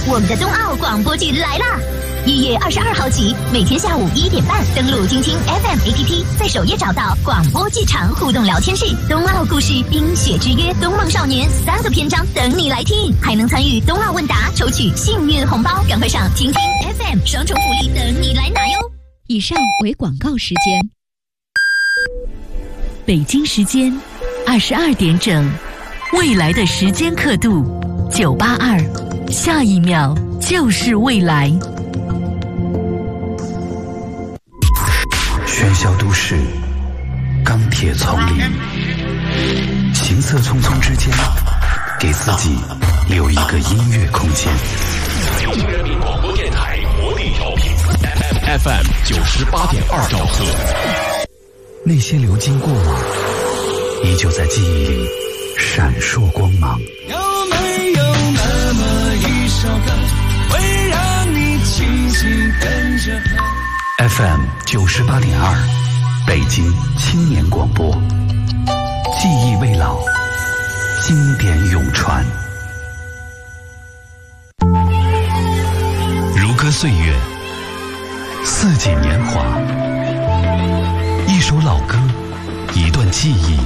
我们的冬奥广播剧来啦！1月22号起，每天下午1点半，登录听听 FM APP， 在首页找到广播剧场互动聊天室，冬奥故事、冰雪之约、冬梦少年3个篇章等你来听，还能参与冬奥问答，抽取幸运红包，赶快上听听 FM， 双重福利等你来拿哟！ 以上为广告时间。北京时间22点整，未来的时间刻度982，下一秒就是未来。 喧嚣都市，钢铁丛林，行色匆匆之间，给自己留一个音乐空间。 人民广播电台活力调频 FM 98.2兆赫。 那些流金过往，依旧在记忆里闪烁光芒。 有没有那么一首歌，会让你轻轻跟着和 FM 98.2，北京青年广播，记忆未老，经典永传。如歌岁月，四季年华，一首老歌，一段记忆，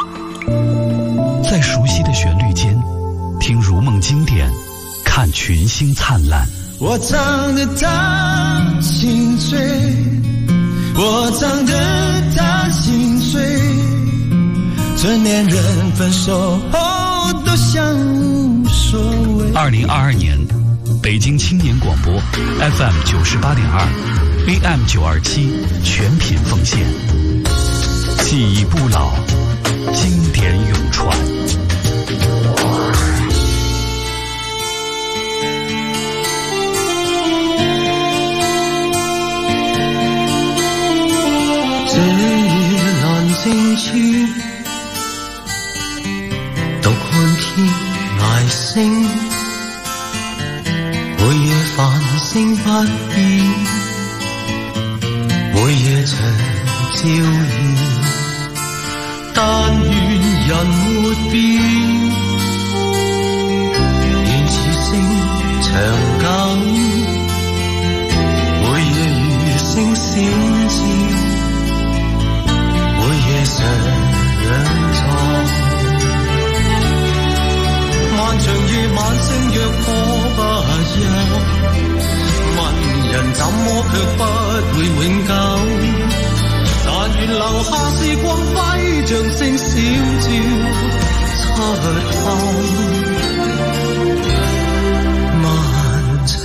在熟悉的旋律间，听如梦经典，看群星灿烂。 我唱得他心碎，我唱得他心碎，成年人分手后都像无所谓。 2022年，北京青年广播 FM 98.2 AM 927全品奉献，记忆不老，经典永传。 这夜闌靜處，獨看天涯星，每夜繁星不變，每夜長照耀，但願人沒變，願此星長久，每夜如星閃照，每夜常在，漫長夜晚星若可不休，問人怎麼卻不會永久，但願留下時光輝像星閃照出後，漫長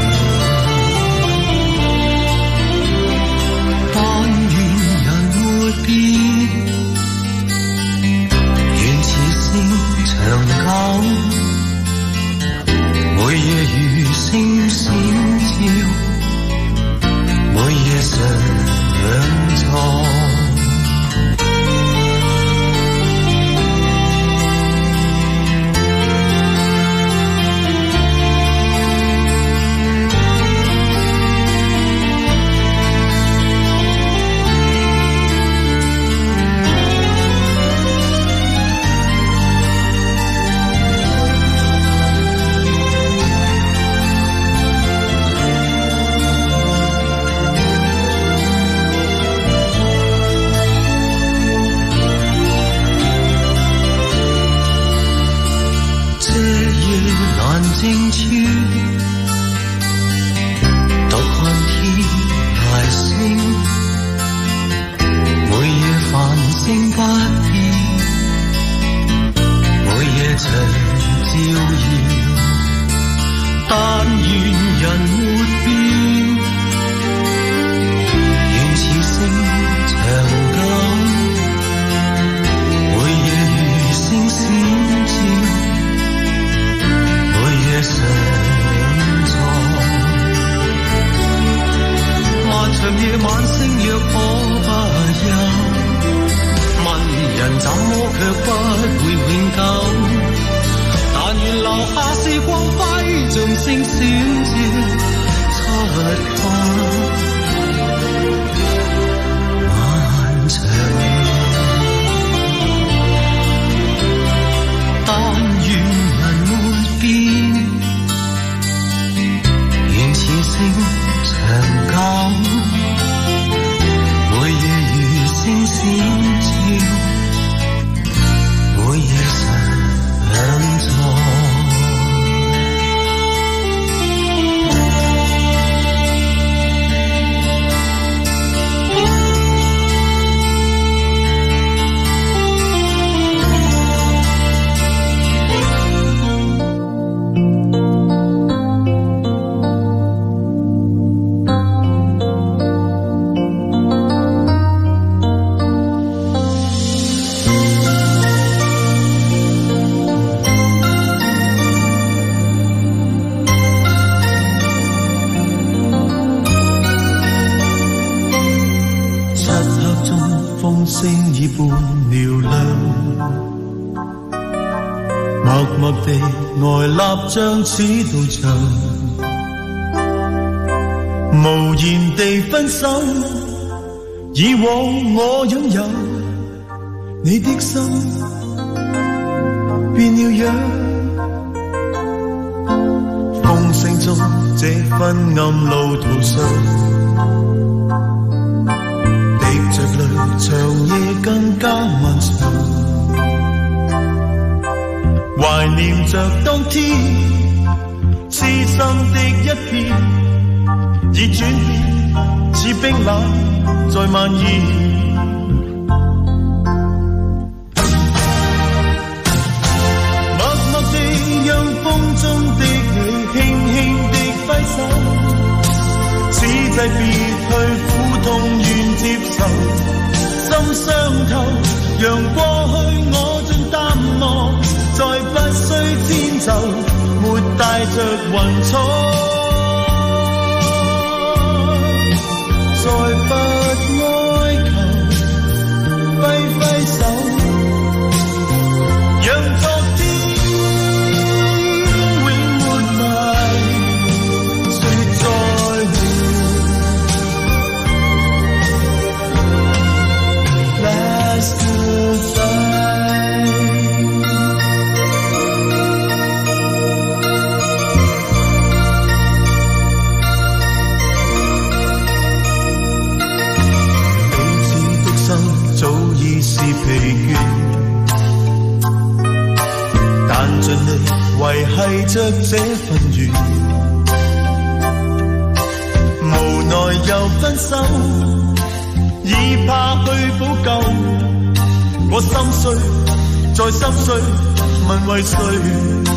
但願人沒變，願此星長久，每夜如星閃照，每夜常在。靜處，獨看天涯星，每夜繁星不變，每夜長照耀，但願人沒變，願此星長久，每夜如星閃照，夜常在，漫長夜晚星若可不休，問人怎麼卻不會永久，但願留下時光輝像星閃照出後，漫長但願人沒變， 嘹亮，默默地呆立像似道牆，無言地分手。以往我擁有你的心，變了樣。風聲中這昏暗路途上，滴着淚，長夜更加漫長。懷念着當天痴心的一片，已轉變似冰冷在蔓延。勢別去，苦痛願接受，心傷透，讓過去我盡淡忘，再不需遷就，沒帶着雲彩，再不哀求，揮揮手，讓昨天永活埋，說再會。疲倦，但盡力維繫着這份緣，無奈又分手，已怕去補救，我心碎再心碎，問為誰？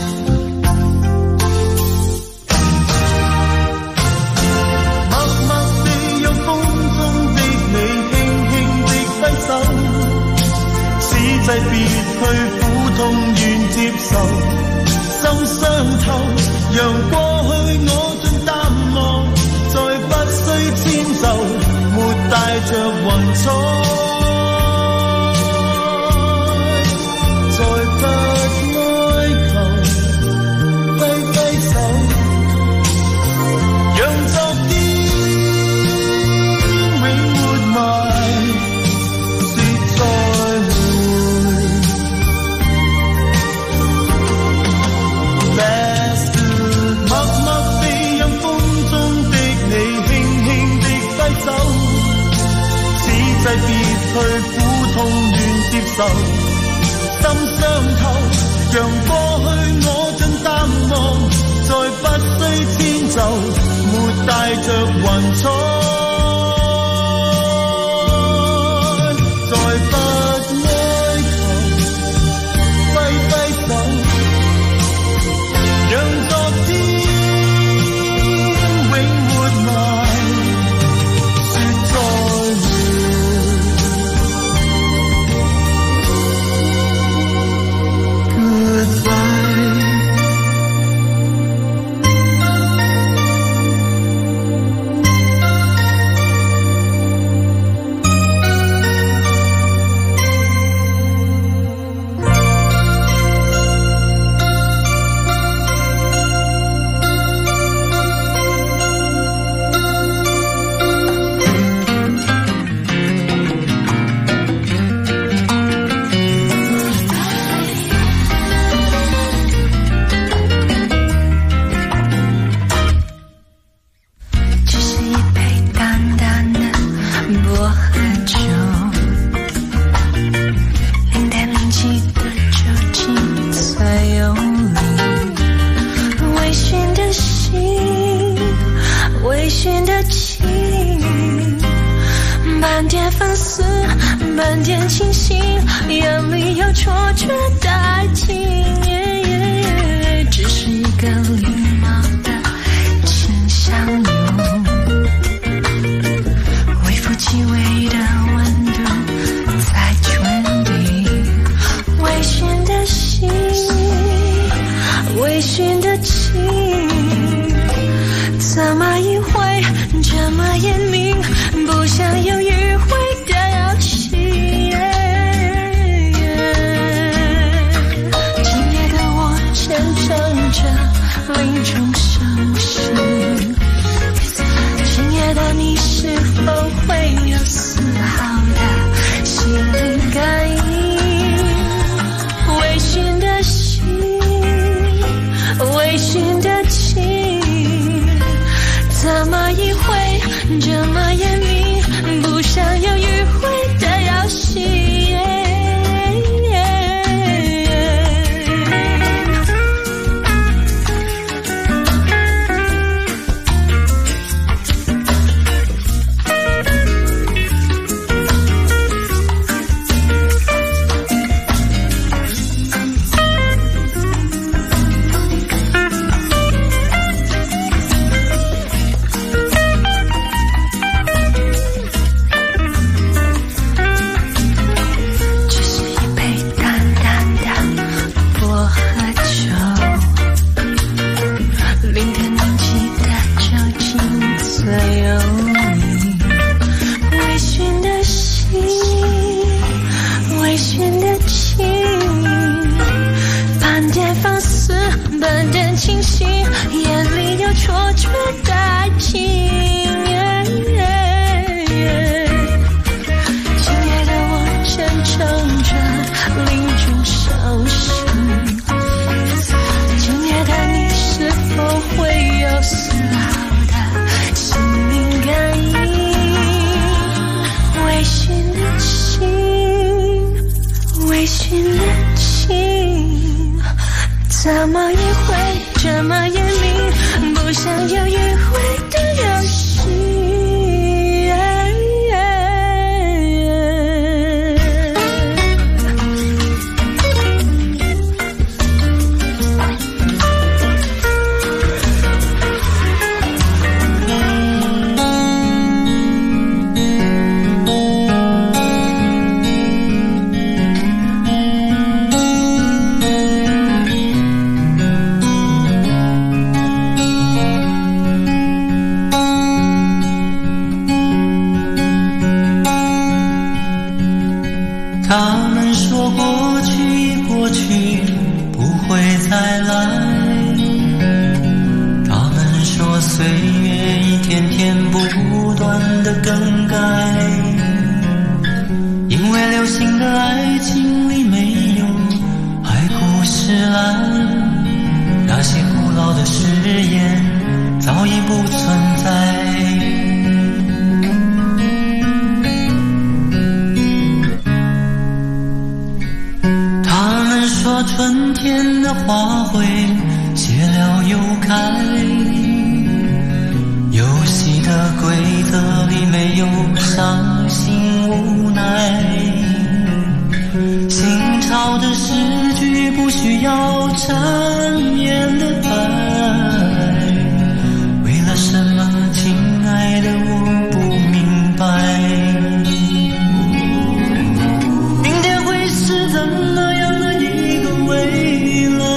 勢別去，苦痛願接受，心傷透，讓過去我盡淡忘，再不需遷就，沒帶着雲彩，再不哀求，揮揮手，讓昨天永活埋，說再會。勢別去，苦痛願接受，心傷透，讓過去我盡淡忘，再不需遷就，沒帶着雲彩，再不哀求，揮揮手，讓昨天永活埋，說再會。 这么严明，不想犹豫回的游戏。 醺的情，半点放肆，半点清醒，眼里有戳戳的爱情。今夜的我虔诚着领主烧心，今夜的你是否会有丝毫的心灵感应？微醺的情，微醺的情，怎么也会这么严明，不想有迂回的游戏。 他们说过去过去不会再来，他们说岁月一天天不断的更改，因为流行的爱情里没有爱故事了，那些古老的誓言早已不存在。说春天的花卉谢了又开，游戏的规则里没有伤心无奈，新潮的诗句不需要缠绵的爱，为了什么亲爱的我不明白，明天会是怎么样未来，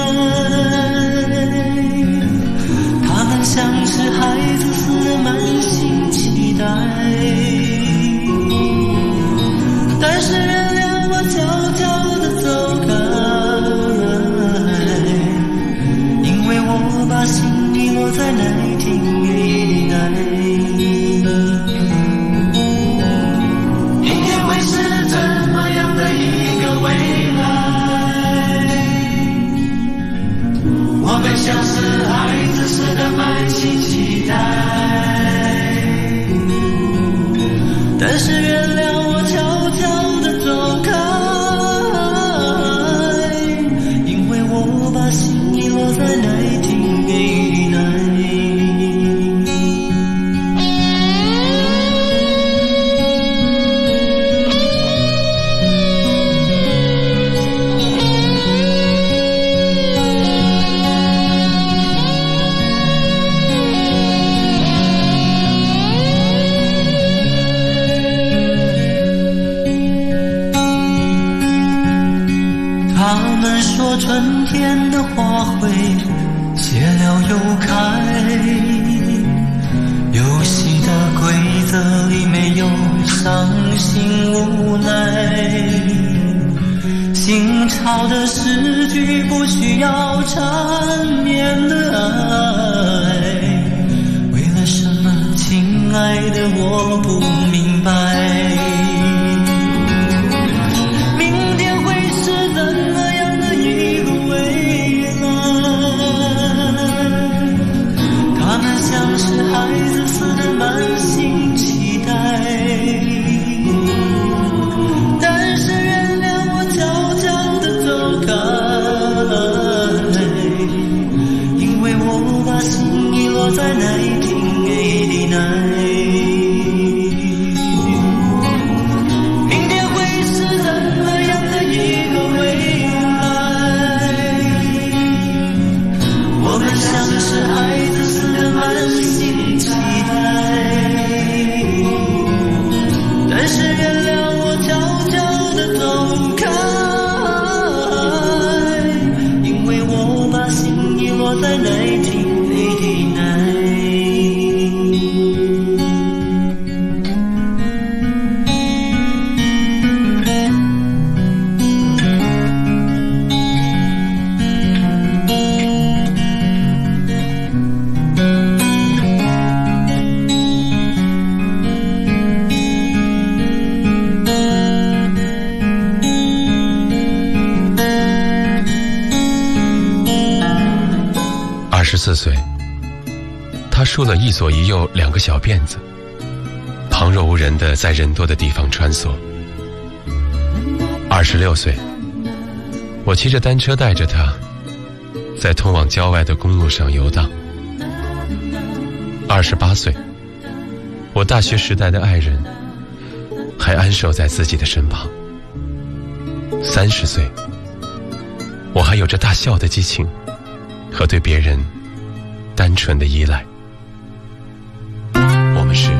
他们像是孩子似的满心期待，但是原谅我悄悄地走开，因为我把心遗落在那天给爱，明天会是怎么样的一个未来，我们像是孩子似的满心期待，但是原谅我悄悄地走开，因为我把心遗落在那天给爱。他们说春天的花卉谢了又开，游戏的规则里没有伤心无奈，新潮的诗句不需要缠绵的爱，为了什么亲爱的我不明白，像是孩子似的满心期待，但是原谅我悄悄地走开，因为我把心遗落在那一天给的爱。明天会是怎么样的一个未来，我们像是孩子似的满心期待，但是原谅我悄悄地走开，因为我把心遗落在那天给的爱。 24岁，他梳了一左一右2个小辫子，旁若无人地在人多的地方穿梭。26岁，我骑着单车带着他，在通往郊外的公路上游荡。28岁，我大学时代的爱人还安守在自己的身旁。30岁，我还有着大笑的激情和对别人单纯的依赖。我们是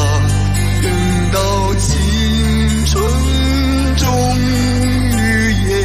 等到青春终于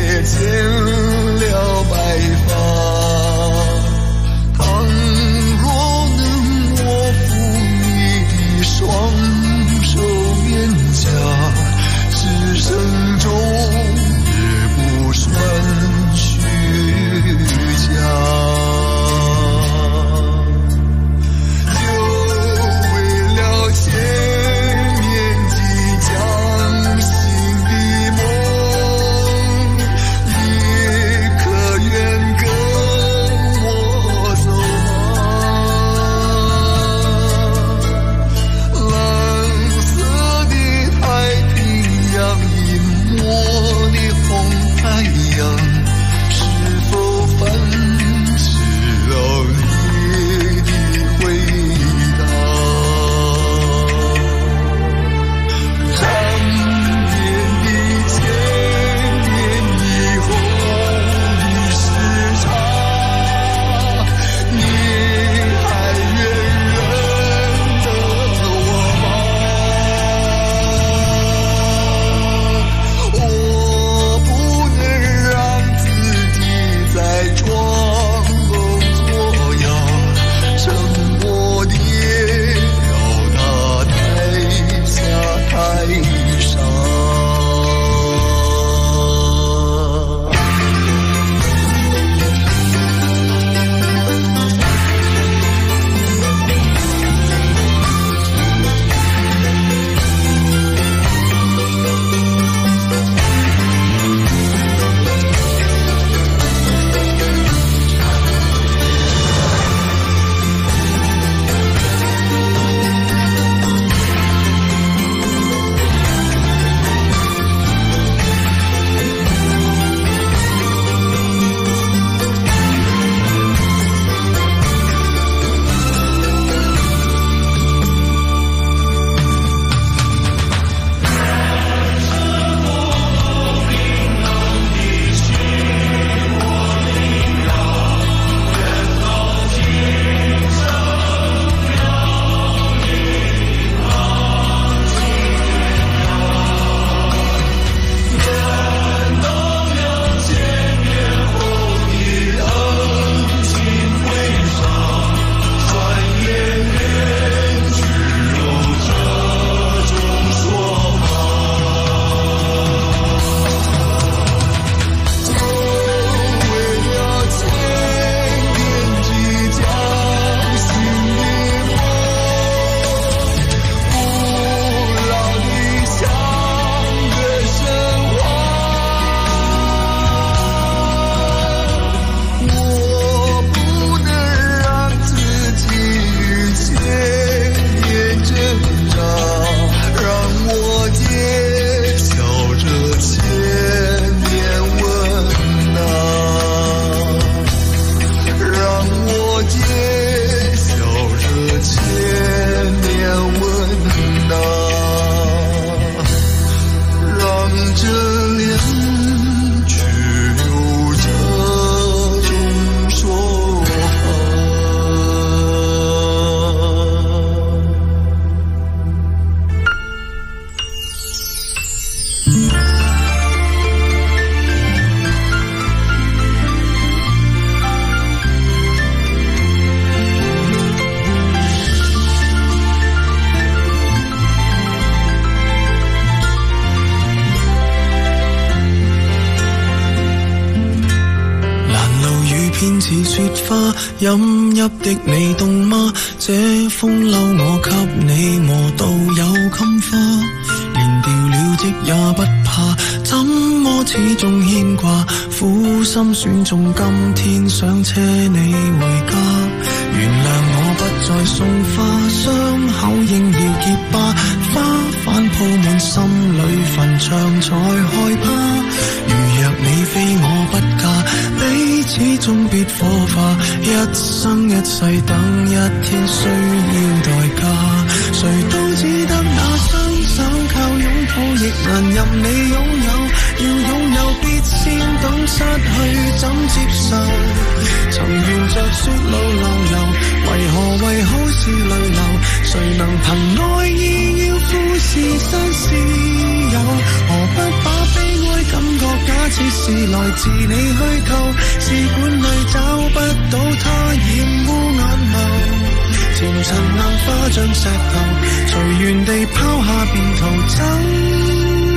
似雪花，飲泣的你凍嗎？這風褸我給你磨到有襟花，連掉了職也不怕，怎麼始終牽掛？苦心選中今天想車你回家，原諒我不再送花，傷口應要結疤，花瓣鋪滿心裏墳場才害怕。如若你非我不嫁，彼此終必火化，一生一世等一天需要代價。誰都只得那雙手靠擁抱亦難任你擁有，要擁有必先懂失去怎接受。曾沿着雪路流遊，為何好是淚流？誰能憑愛意要富士山私有？何不把悲哀感覺假設是來自你虛構？試管裏找不到它染污眼眸，前塵硬化像石頭，隨緣地拋下便逃走。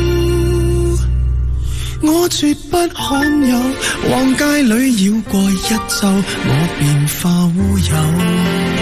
我絕不罕有，往街裏繞過一晝，我便化烏有。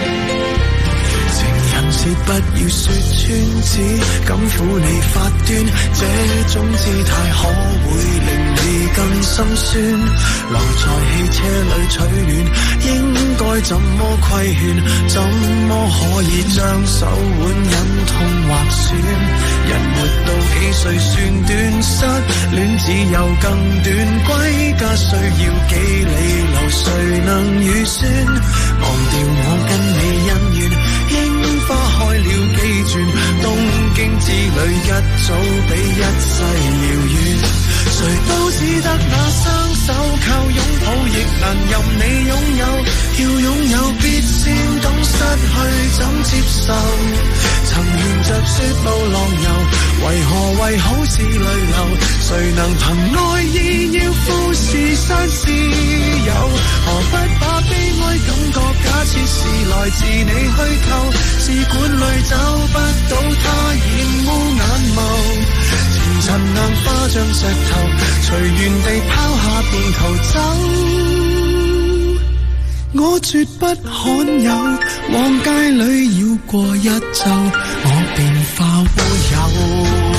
是不要說穿，只敢撫你發端，這種姿態可會令你更心酸？留在汽車裏取暖，應該怎麼規勸？怎麼可以將手腕忍痛劃損？人活到幾歲算短？失戀只有更短，歸家需要幾里路，誰能預算？忘掉我跟你恩怨，櫻花開了幾轉，東京之旅一早比一世遙遠。誰都只得那雙手靠擁抱，亦難任你擁有。要擁有必先懂失去怎接受。曾沿着雪路浪遊，為何為好事淚流？誰能憑愛意要富士山私有？何不把悲哀感覺假設是來自你虛構？試管裏找不到它染污眼眸，前塵硬化像石頭，隨緣地拋下便逃走。我絕不罕有，往街裏繞過一晝，我便化烏有。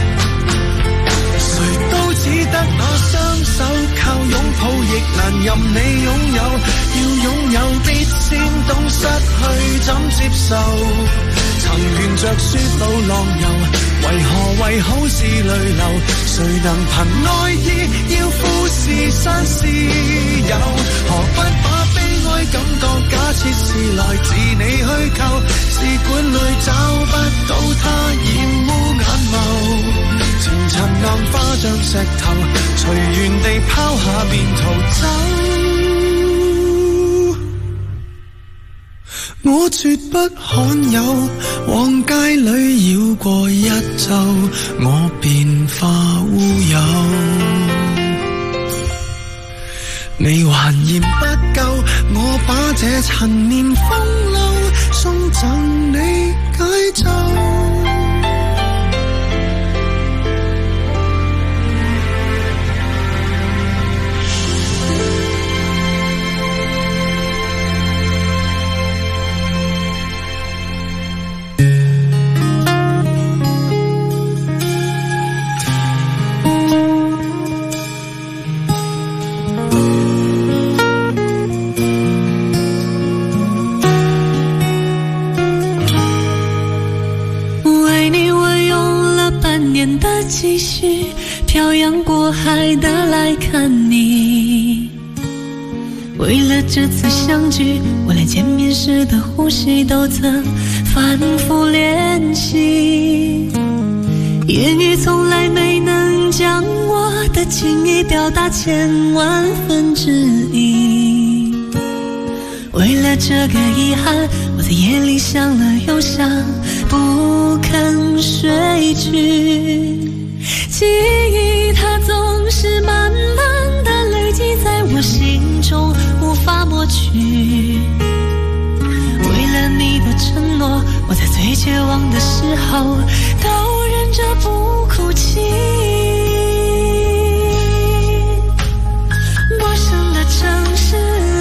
誰都只得那雙手靠擁抱，亦難任你擁有。要擁有必先懂失去怎接受。曾沿着雪路浪遊，為何為好事淚流？誰能憑愛意要富士山私有？何不把悲哀感覺假設是來自你虛構？試管裏找不到它染污眼眸，前塵硬化像石頭，隨緣地拋下便逃走。我絕不罕有，往街裏繞過一晝，我便化烏有。你還嫌不夠，我把這陳年風流送贈你解咒。 继续漂洋过海的来看你，为了这次相聚，我连见面时的呼吸都曾反复练习，言语从来没能将我的情意表达千万分之一。为了这个遗憾，我在夜里想了又想，不肯睡去。记忆它总是慢慢的累积在我心中，无法抹去。为了你的承诺，我在最绝望的时候都忍着不哭泣。陌生的城市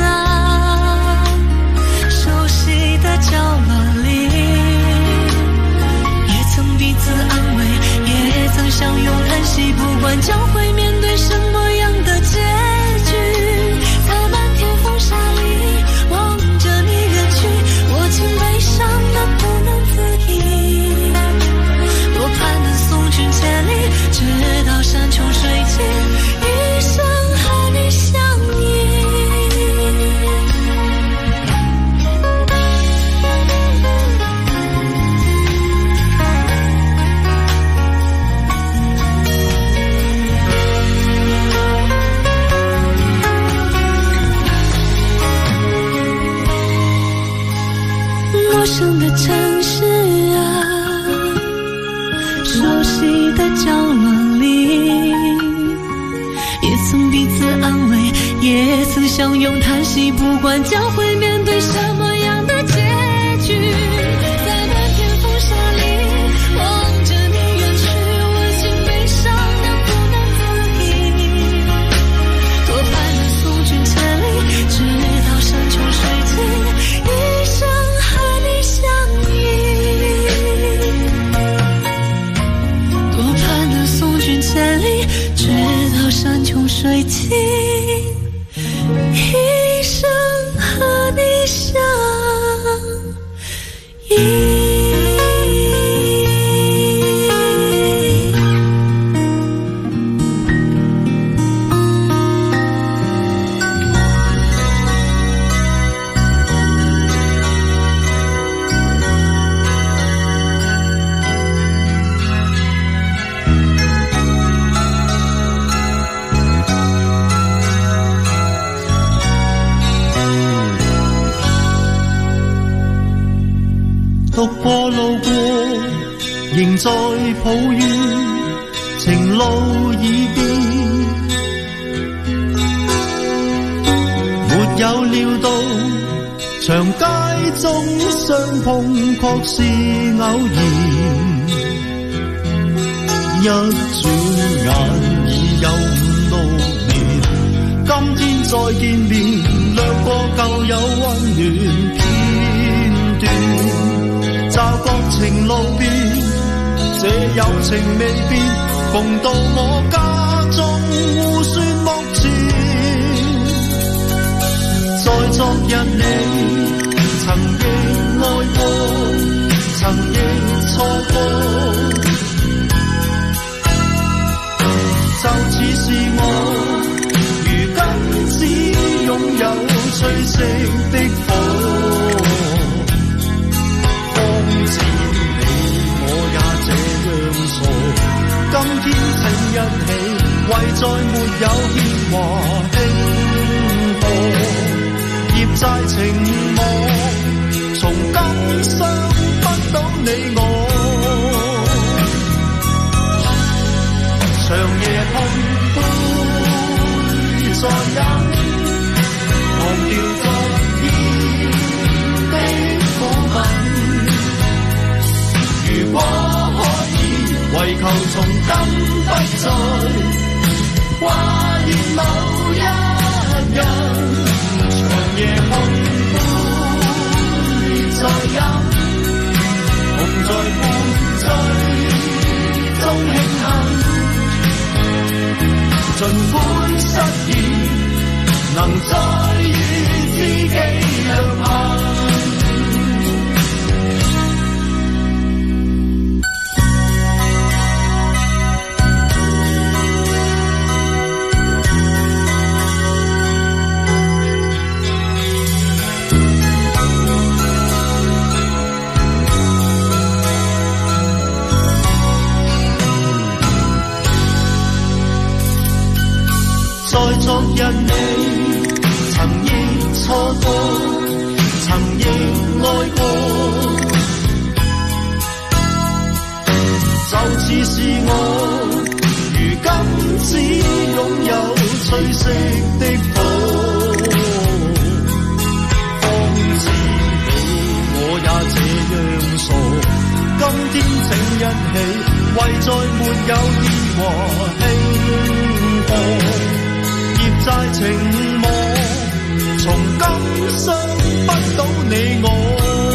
相拥叹息，不管将会面对什么样的结局，在漫天风沙里望着你远去，我竟悲伤得不能自已。多盼能送君千里，直到山穷水尽，一生和你相依。陌生的城市啊，熟悉的角落里，也曾彼此安慰，也曾相拥叹息，不管将会面对什么样的结局，在漫天风沙里望着你远去，我竟悲伤得不能自已。多盼能送君千里，直到山穷水尽，一生和你相依。多盼能送君千里，直到山穷水尽，一生和你相依。 獨過路過，仍在抱怨情路已變，沒有料到長街中相碰確是偶然，一轉眼已有5、6年，今天再見面，掠過舊有溫暖片段。驟覺情路變，這友情未變，共到我家中互說目前。在昨日你曾亦愛過，曾亦錯過，就似是我如今只擁有褪色的火。今天請一起，為再沒有牽掛輕破，業債情網，從今傷不到你我。長夜碰杯再飲，忘掉昨天的火吻。如果為求從今不再掛念某一人，長夜碰杯再飲，共在半醉中慶幸，儘管失意，能再與知己兩行。在昨日你曾亦錯過，曾亦愛過，就似是我如今只擁有褪色的火。方知你我也這樣傻，今天請一起，為再沒有牽掛輕破。業債情網，從今傷不到你我。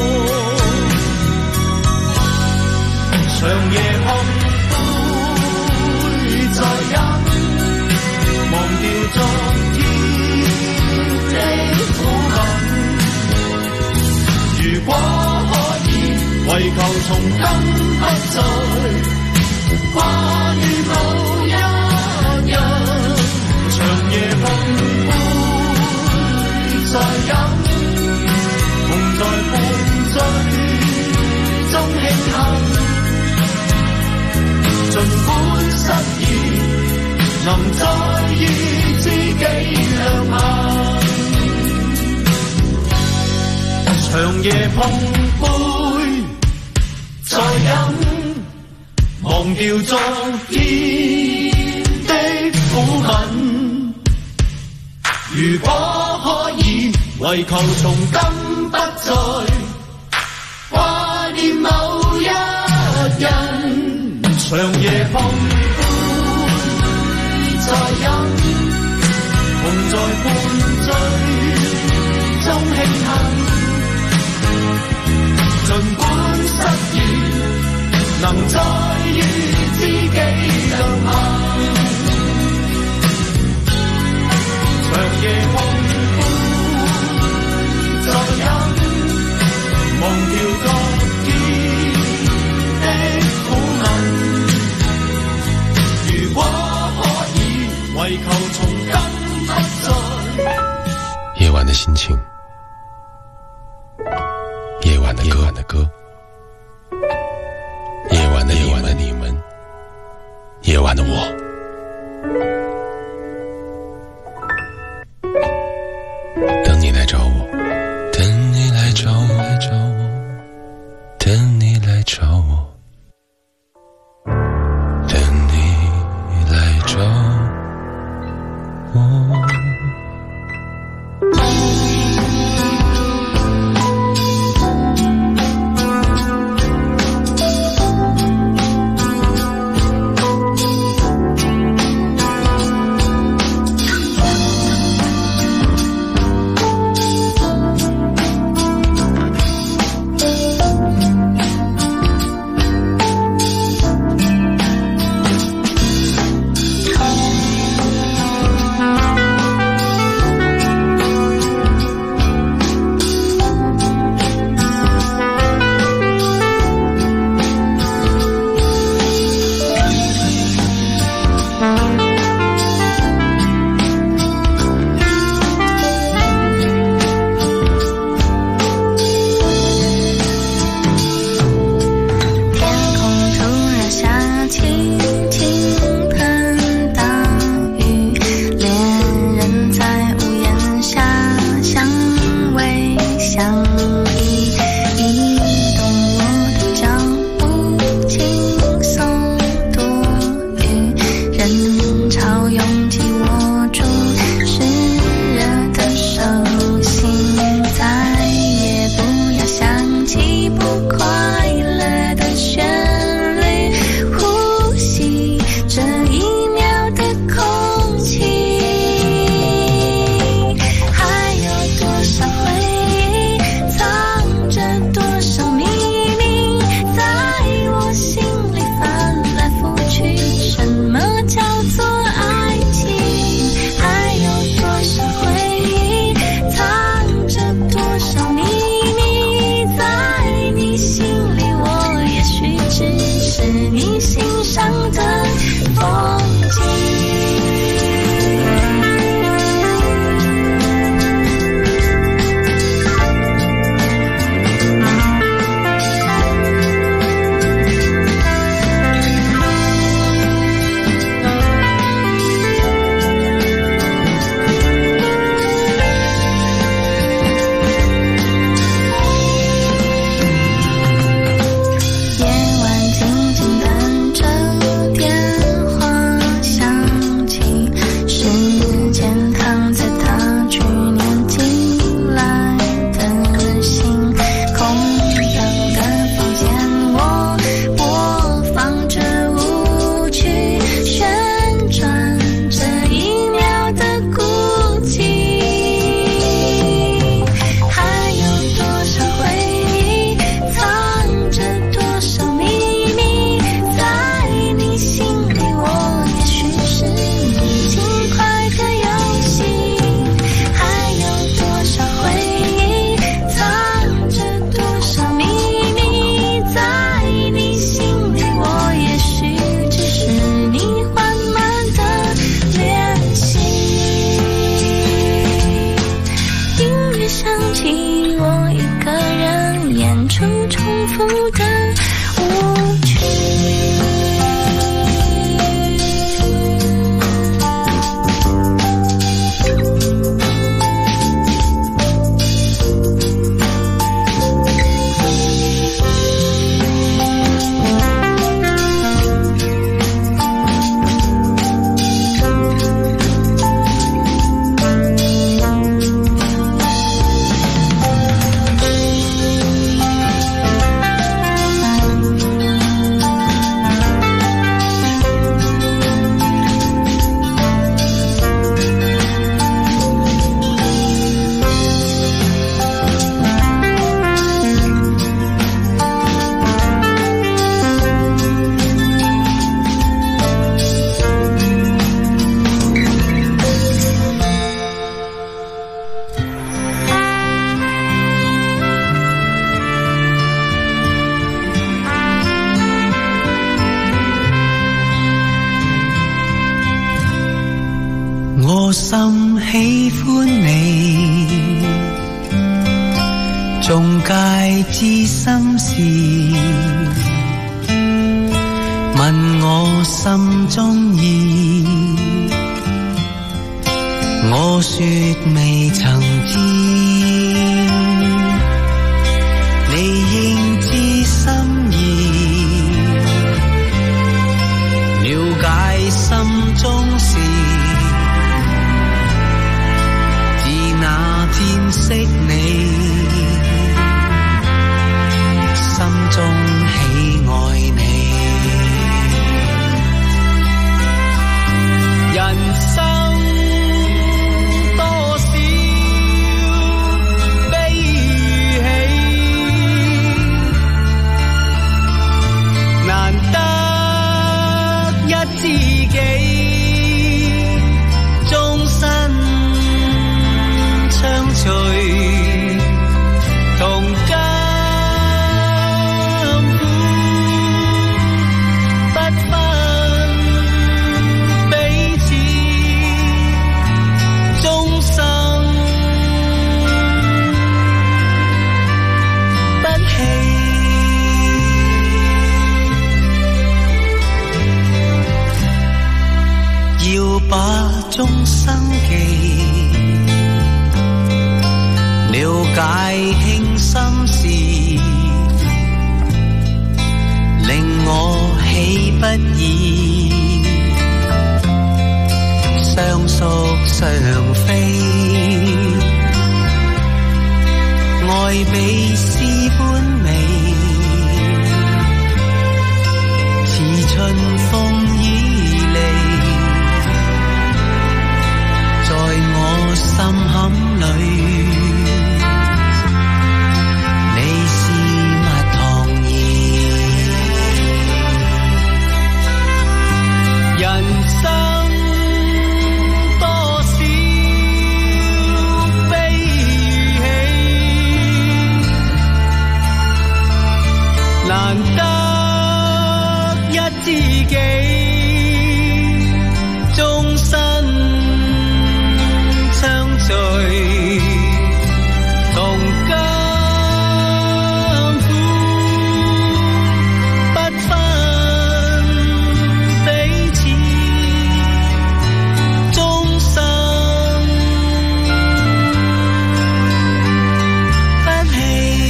長夜碰杯求從今不再掛於某一日，長夜碰杯再飲，夢在半醉中慶幸，儘管失意能再與知己兩行，長夜碰杯再飲，忘掉昨天的苦吻。如果可以，為求從今不再掛念某一人，長夜碰杯再飲，夢在半醉中慶幸，儘管失意能再與知己兩行，長夜碰杯再飲，忘掉昨天的苦吻。如果可以，為求從今不再。 夜晚的心情，夜晚的歌，夜晚的你们，夜晚的我。等你来找我，等你来找我，等你来找我，等你来找我。 夜晚静静等着电话响喜歡你，縱介知心事，問我心中意，我說未曾知，你應知心意，了解心中事，自那天識你，心中喜愛你。人生多少悲喜，難得一知己，終身相隨，同甘苦不分彼此，終生不棄。要把終生記，了解輕心事，令我喜不已，相宿相飛，愛比詩般美，似春風以嚟，在我心坎裏，你是蜜糖兒。人生多少悲喜，難得一知己，終身相隨，同甘苦不分彼此，終生不棄。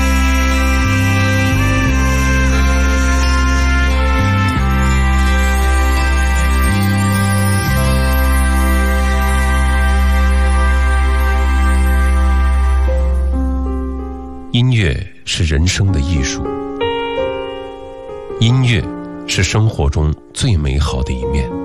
音乐是人生的艺术，音乐是生活中最美好的一面。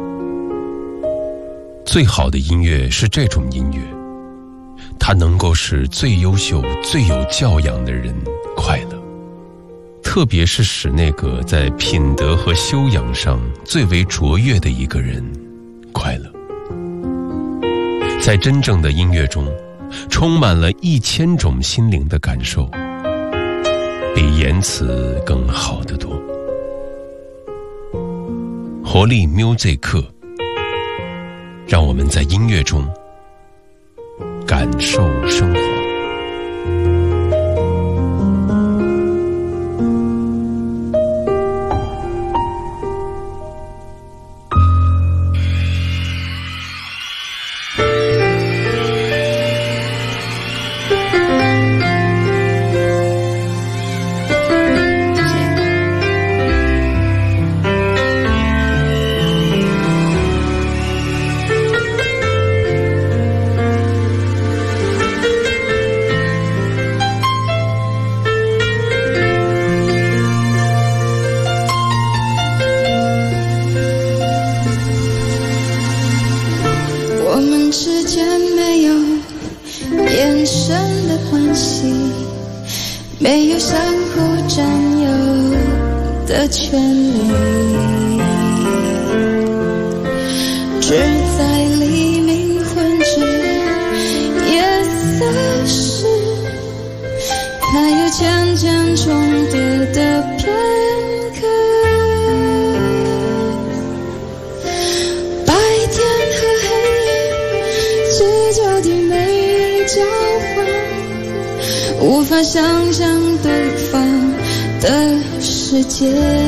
最好的音乐是这种音乐，它能够使最优秀、最有教养的人快乐，特别是使那个在品德和修养上最为卓越的一个人快乐。在真正的音乐中，充满了1000种心灵的感受，比言辞更好得多。活力 music 课，让我们在音乐中感受生活。 没有相互占有的权利，只在黎明混至夜色时，才有渐渐重叠的片刻。白天和黑夜之间无法想象对方的世界。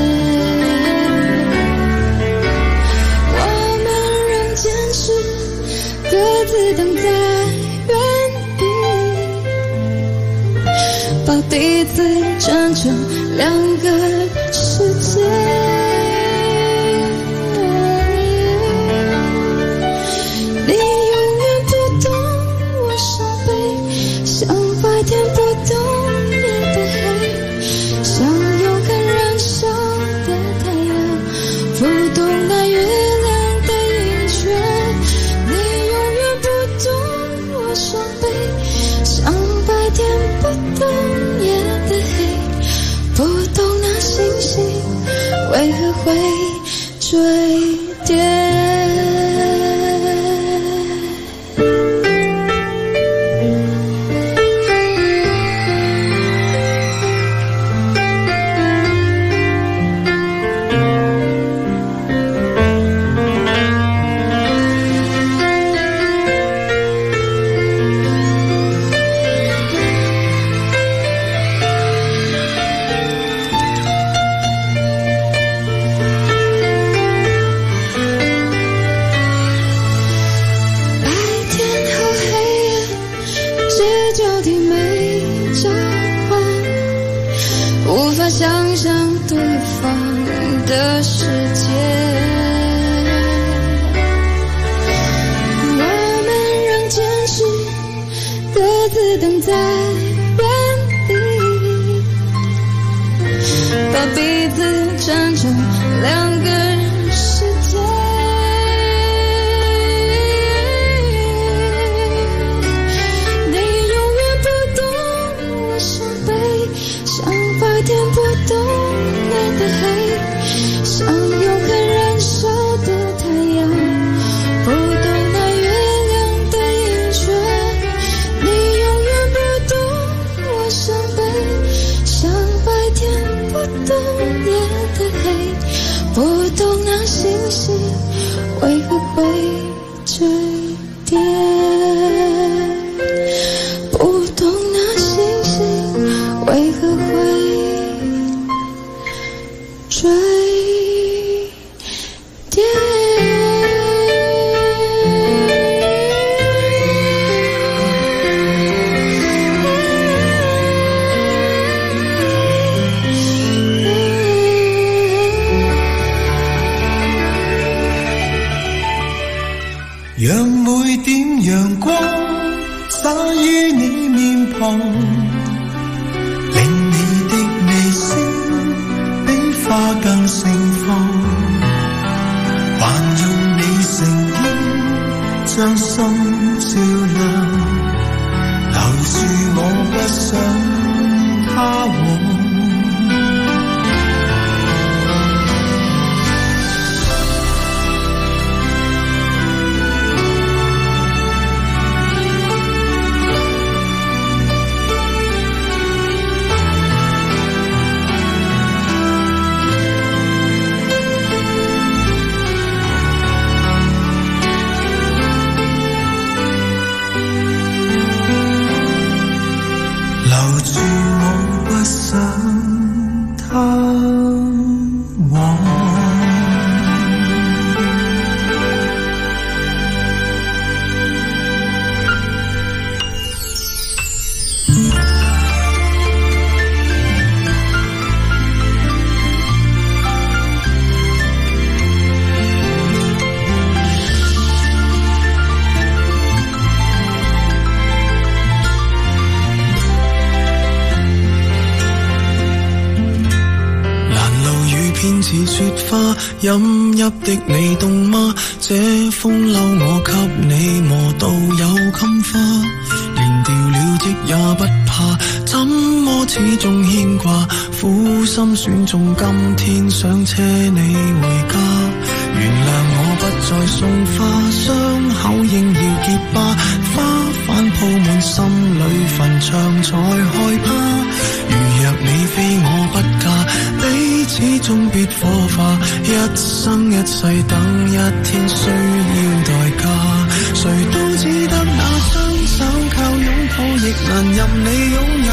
我们仍坚持各自等在原地，把彼此站成两个世界。你永远不懂我伤悲，像白天不懂夜的黑，像永恒燃烧的太阳，不懂那月亮的圆缺。你永远不懂我伤悲，像白天不懂夜的黑，不懂那星星为何会坠跌。想象对方的世界，我们仍坚持各自等在原地，把彼此站成两个世界。你永远不懂我伤悲，像白天不懂夜的黑，像永恒燃烧的太阳，不懂那月亮的圆缺。你永远不懂我伤悲，像白天不懂夜的黑，不懂那星星为何会坠跌，不懂那星星为何会坠跌。 让每点阳光洒于你面庞，令你的微笑比花更盛放，还用你诚意将心照亮，留住我不想他往。 似雪花飲泣的你凍嗎？這風褸我給你磨到有襟花，連掉了職也不怕，怎麼始終牽掛？苦心選中今天想車你回家，原諒我不再送花，傷口應要結疤，花瓣鋪滿心裏墳場才害怕。如若你非我不嫁，彼此終別火化，一生一世等一天需要代價。誰都只得那雙手靠擁抱，亦難任你擁有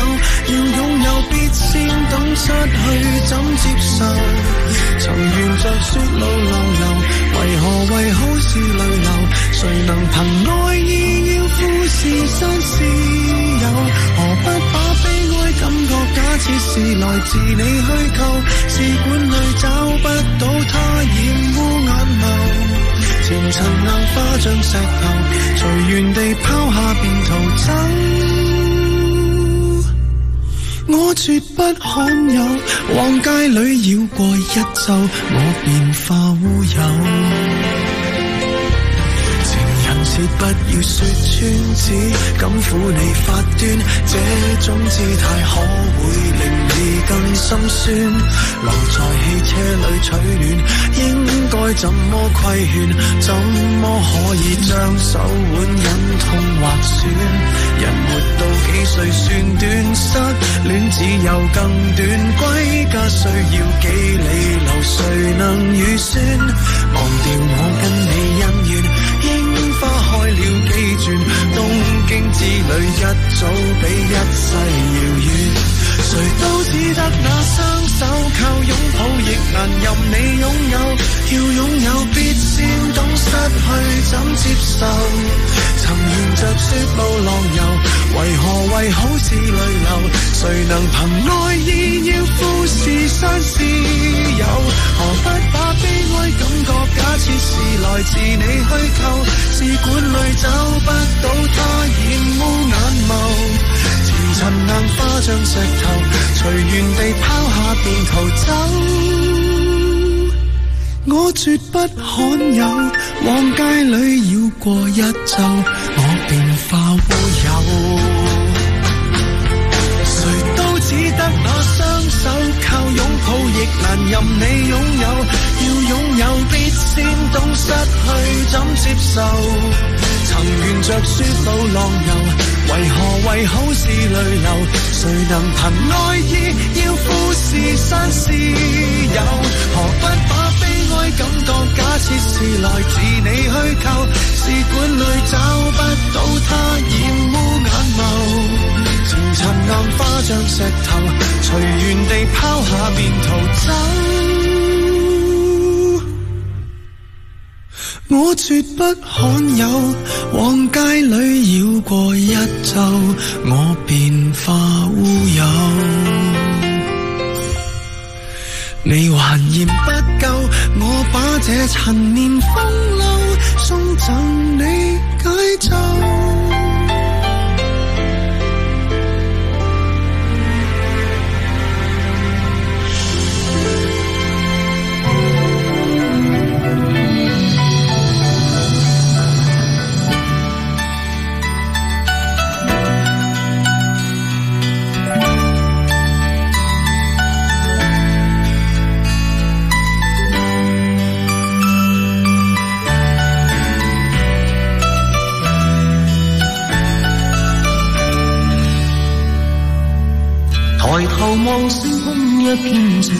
要擁有必先懂失去怎接受，曾沿着雪路流流，為何為好事淚流，誰能憑愛意要富士山私有，何不把悲哀感覺假設是來自你虛構，試管裏找不到它染污眼眸，前塵硬化像石頭，隨緣地拋下便逃走，我絕不罕有，往街裏繞過一周，我便化烏有。情人節不要說穿，只敢撫你發端，這種姿態可會令你更心酸，留在汽車裏取暖，應該怎麼規勸，怎麼可以將手腕忍痛劃損，人活到幾歲算短，失戀只有更短，歸家需要幾里路，誰能預算，忘掉我跟你恩怨，櫻花開了幾轉，東京之旅一早比一世遙遠，誰都只得那雙手，靠擁抱亦難任你擁有，要擁有必先懂失去怎接受，曾沿着雪路浪遊，為何為好事淚流，誰能憑愛意要富士山私有，何不把悲哀感覺假設是來自你虛構，試管裏找不到它染污眼眸，前塵硬化像石頭，隨緣地拋下便逃走，我絕不罕有，往街裏繞過一周，我便化烏有，誰都只得那雙手，靠擁抱亦難任你擁有，要擁有必先懂失去怎接受，曾沿着雪路浪遊，為何為好事淚流，誰能憑愛意要富士山私有，何不把悲哀感覺假設是來自你虛構，試管裏找不到它染污眼眸，前塵硬化像石頭，隨緣地拋下便逃走，我絕不罕有，往街裏繞過一周，我便化烏有，你還嫌不夠，我把這陳年風流送贈你解咒， 抬頭望星空一片靜，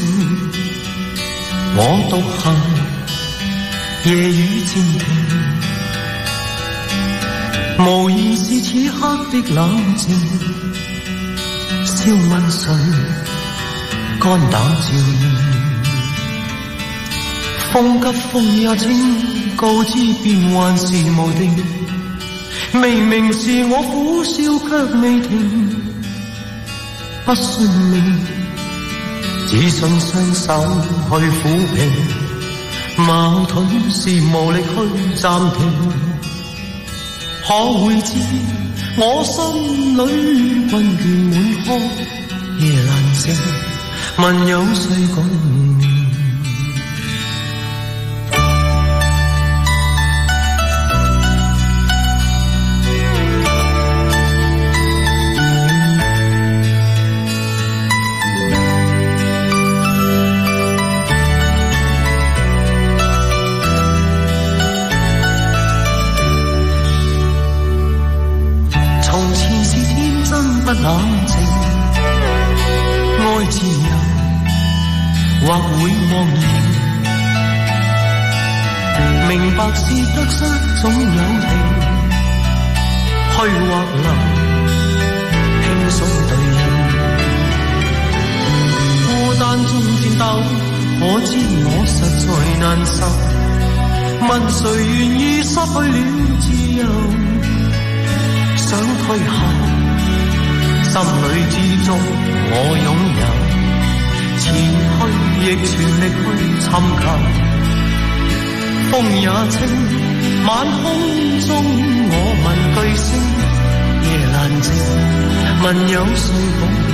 我獨行，夜雨漸停，無言是此刻的冷靜，笑問誰肝膽照應，風急風也清，告知變幻是無定，明明是我苦笑卻未停，不信命，只信雙手去撫平，矛盾是無力去暫停，可會知我心裏困倦滿腔，夜闌靜，問有誰講明？不冷靜，愛自由，或會忘形。明白是得失總有停，去或留，輕鬆對應。 中戰鬥，可知我實在難受。問誰願意失去了自由？想退後，心裏之中我擁有，前去亦全力去尋求。風也清，晚空中我問句聲，夜闌靜，問有誰共？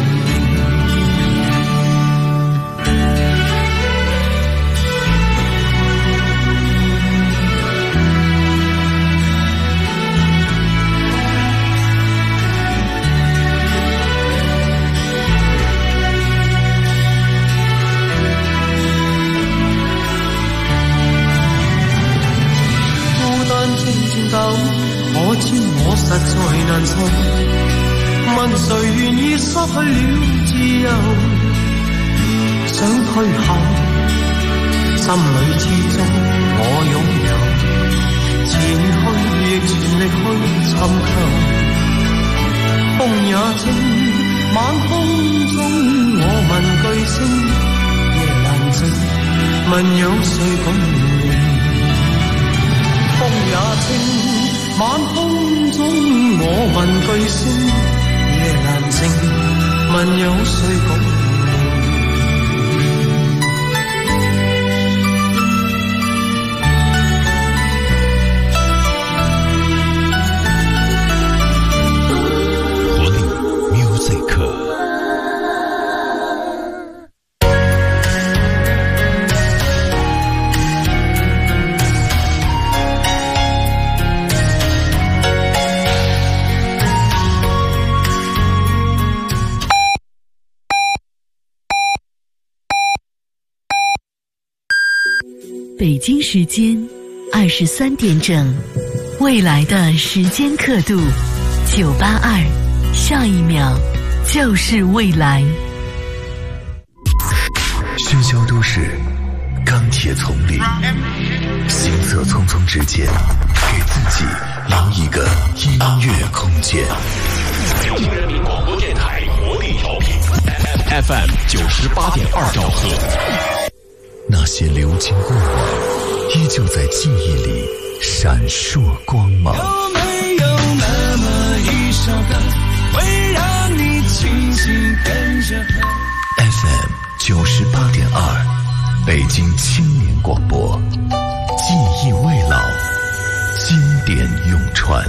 我知我實在難受，問誰願意失去了自由？想退後，心裏之中我擁有，前去亦全力去尋求。風也清，晚空中我問句聲，夜闌靜，問有誰共鳴？風也清，晚空中我問句聲，夜闌靜，問有誰共鳴？ 活力 Music。 北京时间23点整，未来的时间刻度982，下一秒就是未来。 喧嚣都市，钢铁丛林，行色匆匆之间，给自己留一个音乐空间。 北京人民广播电台活力调频 FM 98.2兆赫。 那些流金过往，依旧在记忆里闪烁光芒。 有没有那么一首歌，会让你轻轻跟着和 FM 98.2，北京青年广播，记忆未老，经典永传。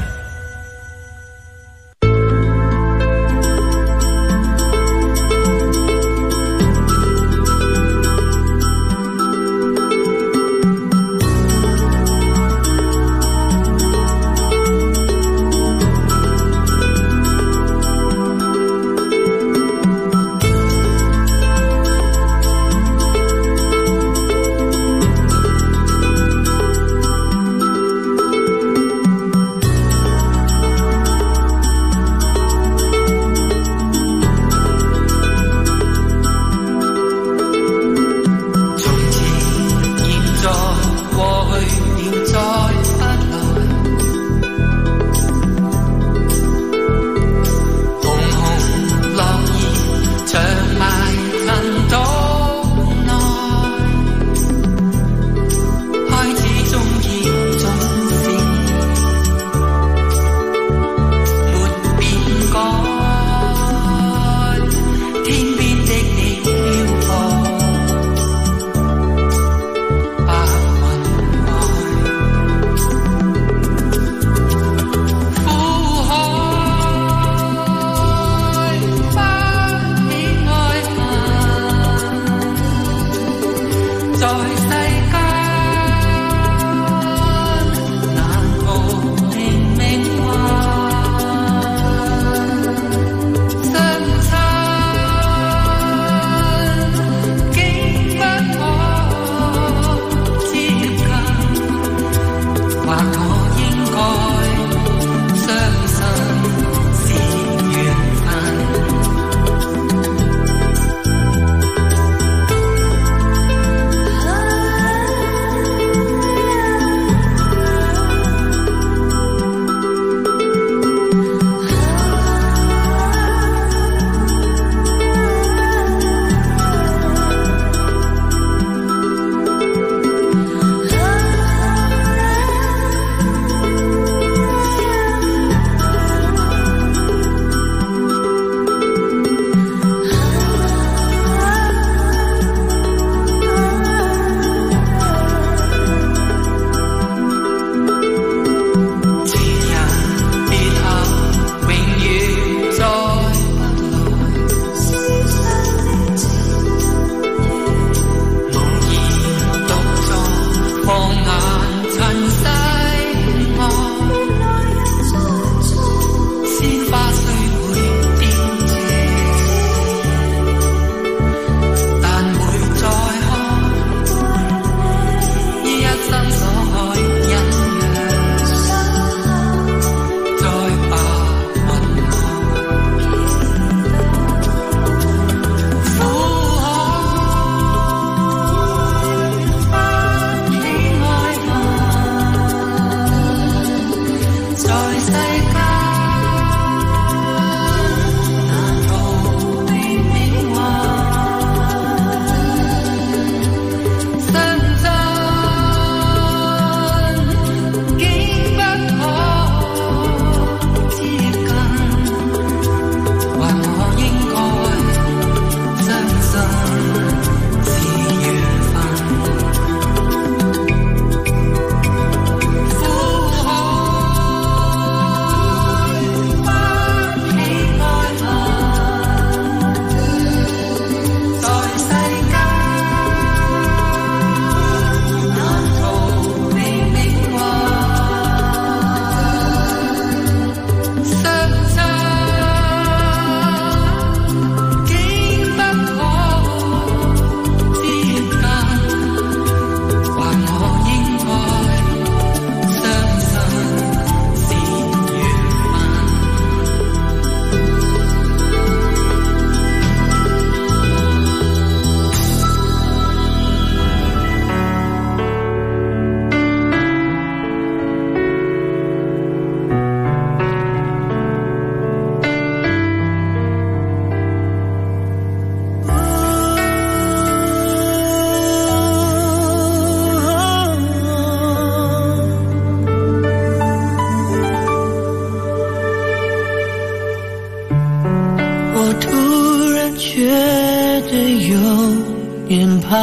点怕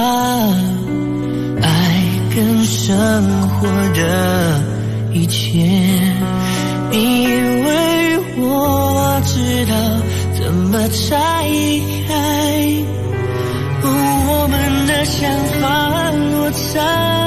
爱跟生活的一切，你以为我知道怎么拆开，我们的想法落差。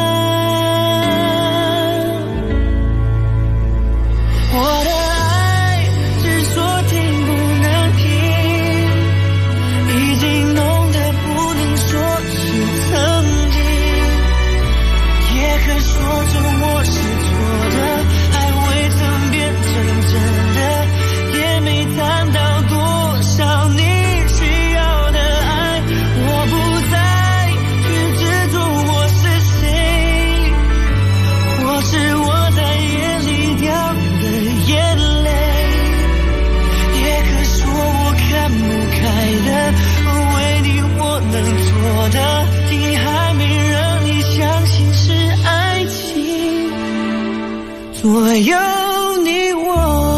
我的爱之所听不能听，已经浓得不能说是曾经，也可说成我是错的，爱未曾变成真的，也没谈到多少你需要的爱。我不再去执着我是谁，或是我在夜里掉的眼泪，也可说我看不开的，为你我能做的，你还没让你相信是爱情左右你我。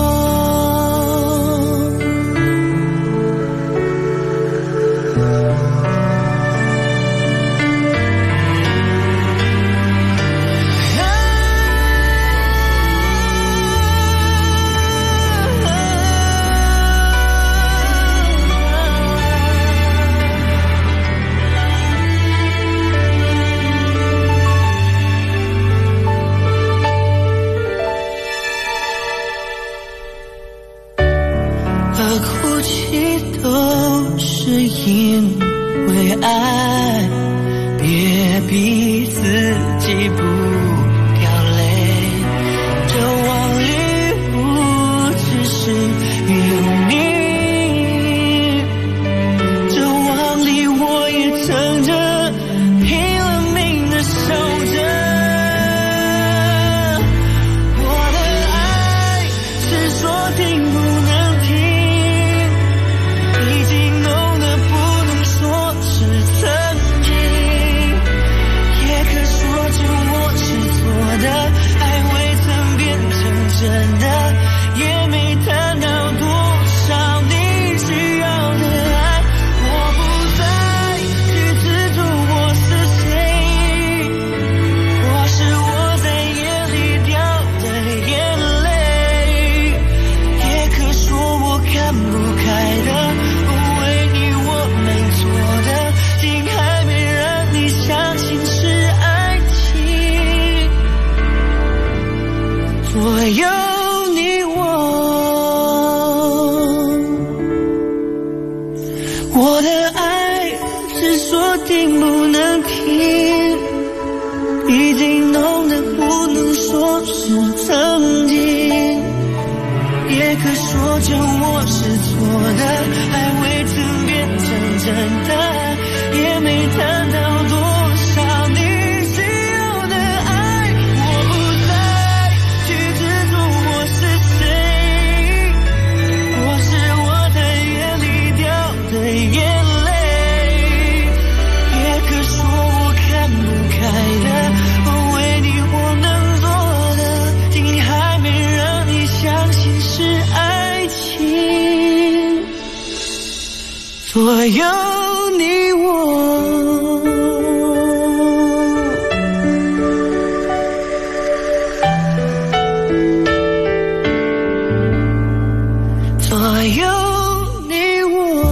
已经浓得不能说是曾经，也可说成我是错的，爱未曾变成真的，也没谈到多少你需要的爱，我不再去执着我是谁，或是我在眼里掉的眼泪，也可说我看不开的，为你我能做的，尽力还没让你相信是爱情，左右你我，左右你我。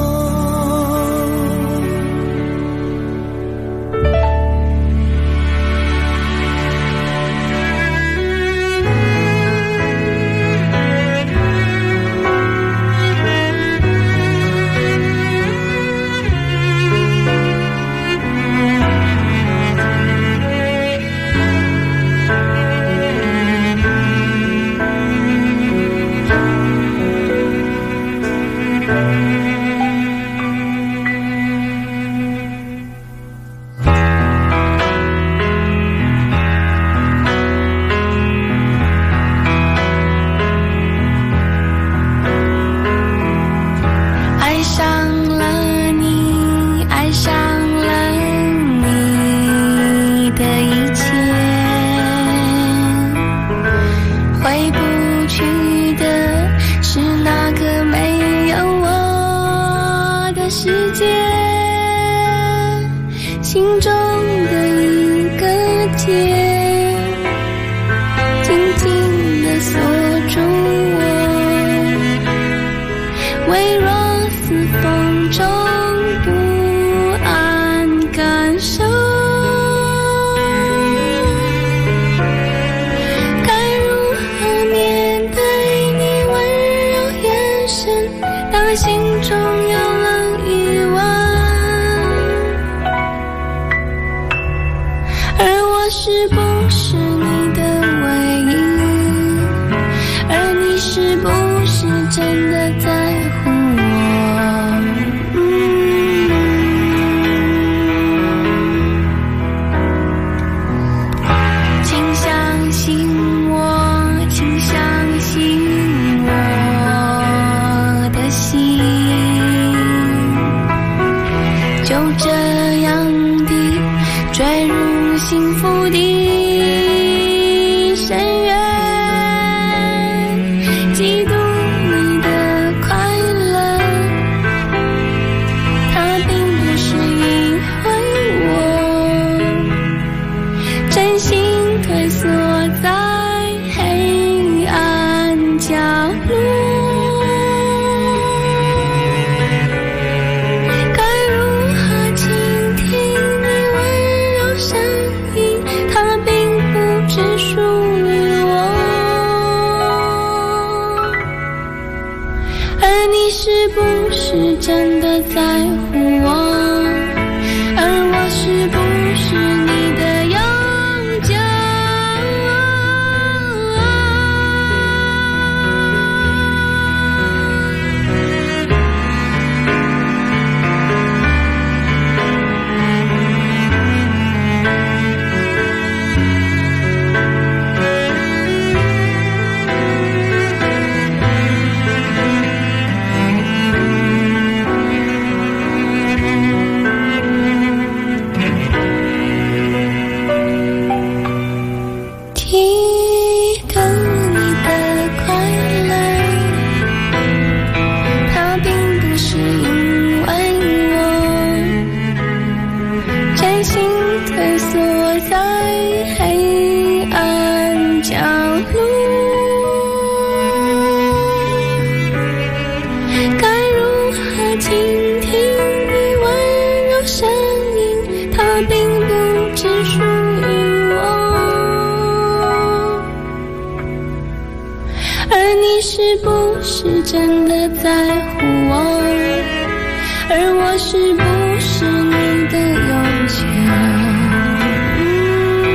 是不是真的在乎我？而我是不是你的永久？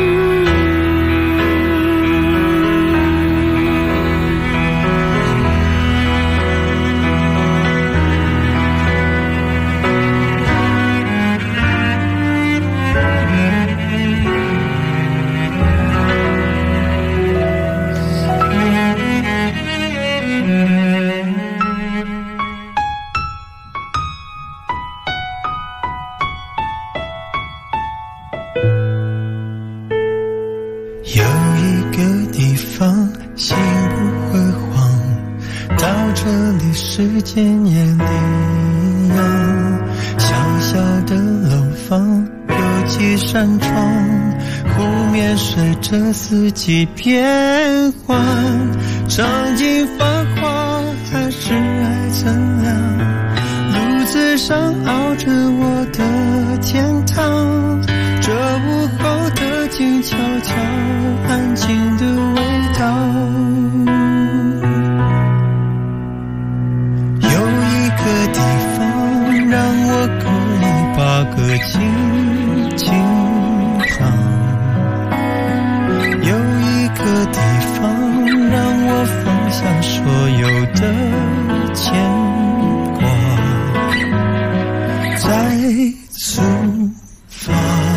有一个地方心不会慌，到这里时间也离样，小小的楼房有几扇窗，湖面随着四季变换，场景繁华还是爱怎样，路子上熬着我的天堂，这午后的静悄悄安静的味道，有一个地方让我可以把歌轻轻唱，有一个地方让我放下所有的牵挂，再出发。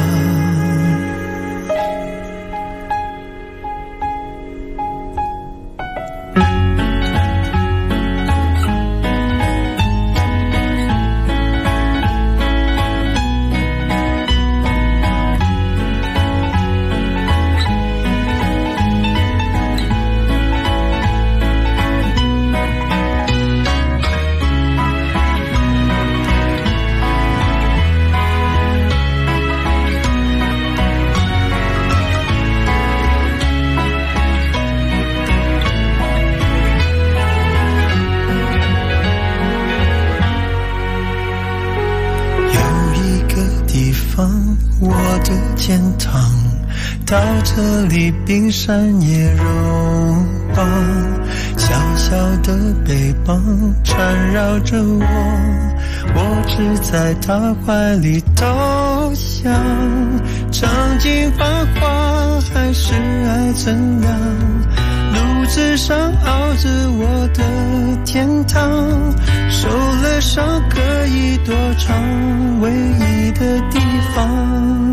我的天堂，到这里冰山也融化，小小的背包缠绕着我只在他怀里投降，场景繁华还是爱怎样，路子上熬着我的天堂，受了伤可以躲藏唯一的地方，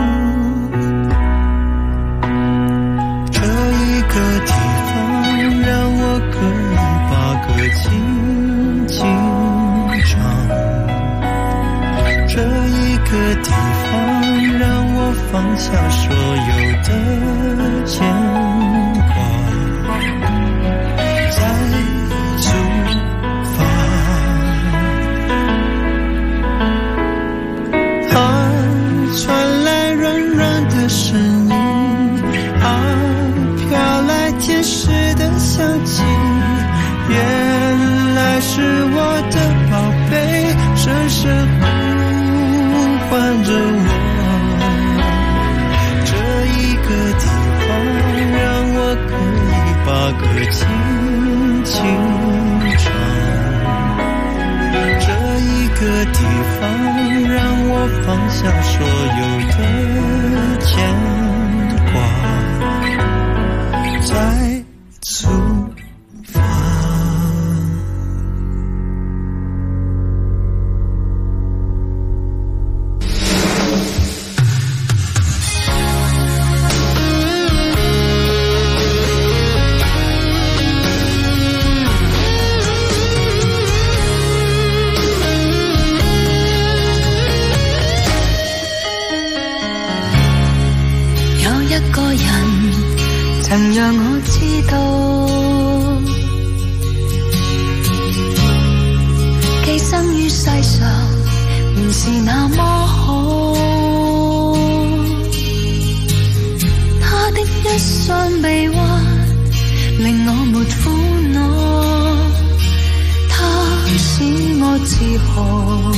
这一个地方让我可以把歌轻轻唱，这一个地方让我放下所有的牵挂，再出发。传来软软的声音，飘来甜食的香气，原来是我的宝贝，深深呼唤着我，这一个地方让我可以把歌轻轻唱，这一个地方让我放下所有的牵挂，再出发。 曾讓我知道，寄生於世上原是那麼好，他的一雙臂彎令我沒苦惱，他使我自豪，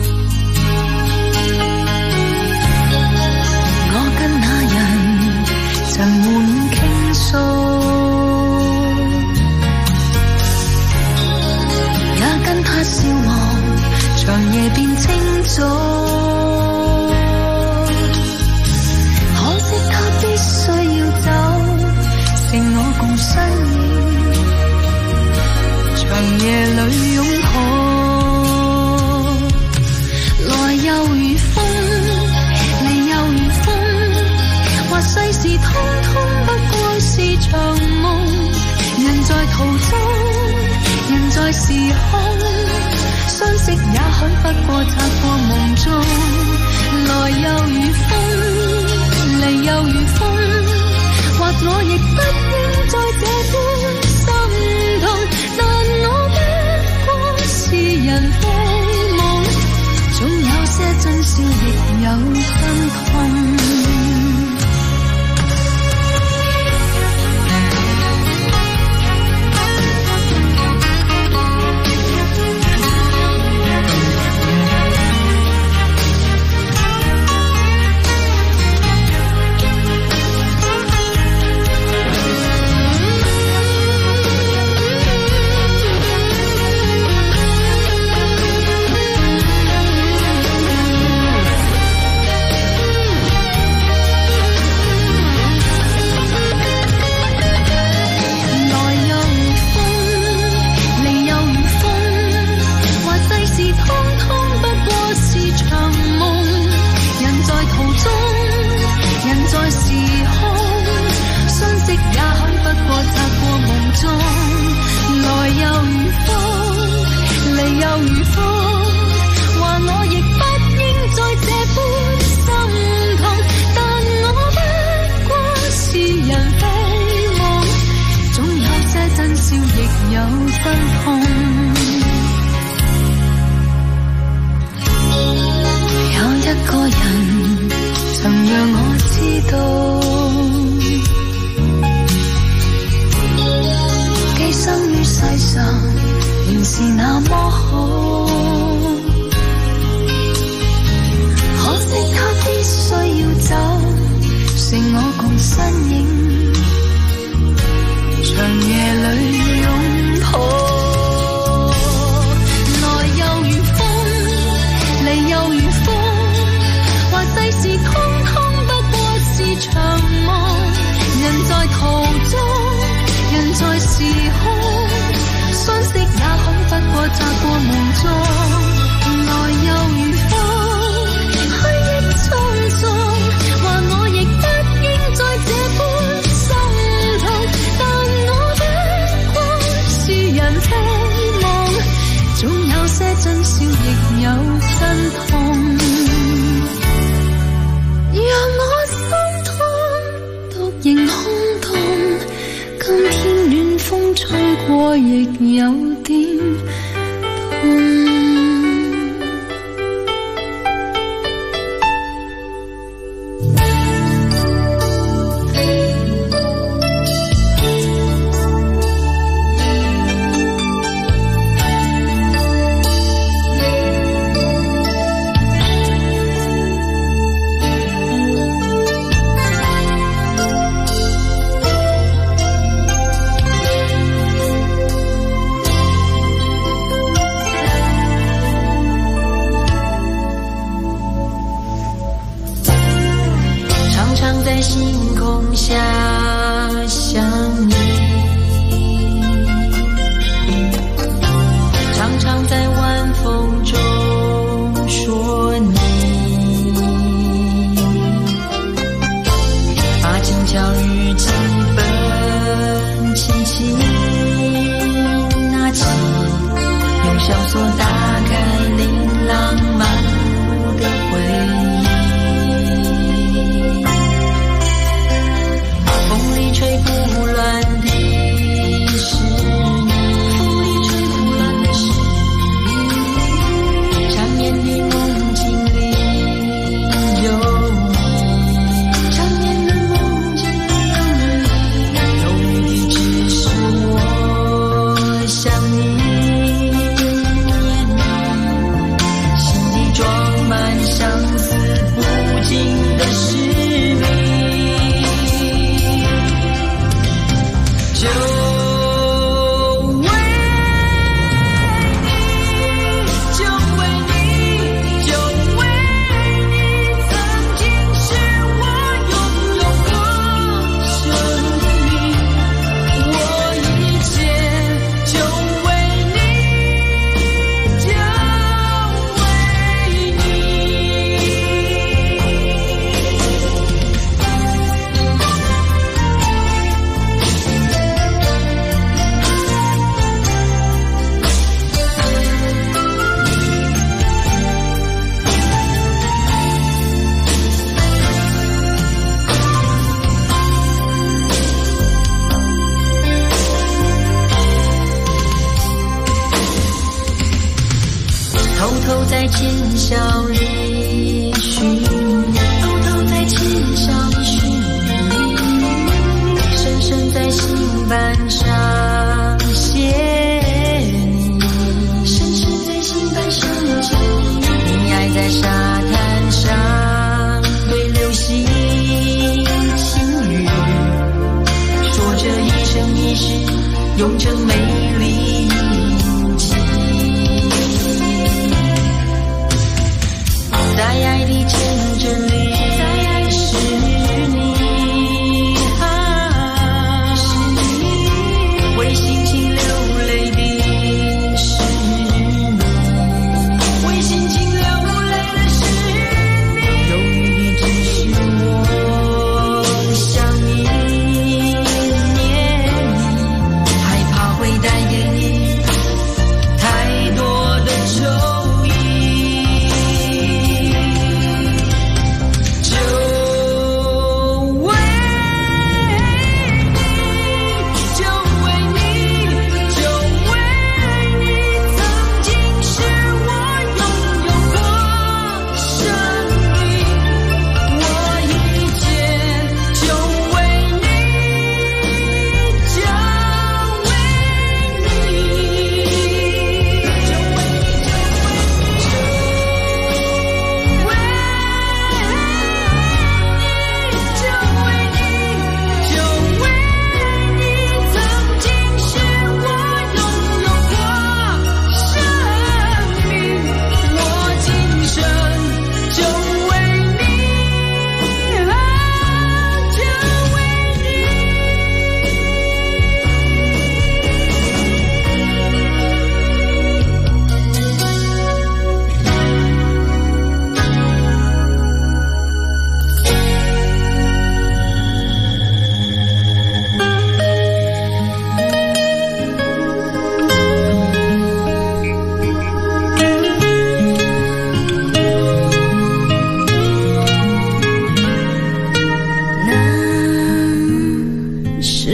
我跟那人曾滿傾訴，也跟他笑望長夜變清早，可惜他必須要走，剩我共身影，長夜裏擁抱，來又如風，離又如風，或世事通通不過是場夢，人在途中，人在時空，相識也許不過擦過夢中，來又如風，離又如風， 笑亦有真痛。有一個人曾讓我知道，寄生於世上原是那麼好，可惜他必須要走，剩我共身影，長夜裏擁抱。來又如風，離又如風，話世事通通不過是場夢。人在途中，人在時空，相識也恐不過砸過夢中。來又如風，虛憶匆匆，話我亦不應在這般心痛。但我的光是人非夢，總有些真笑亦有真痛。讓我心痛，獨仍空洞。今天暖風吹過，亦有點痛。 回答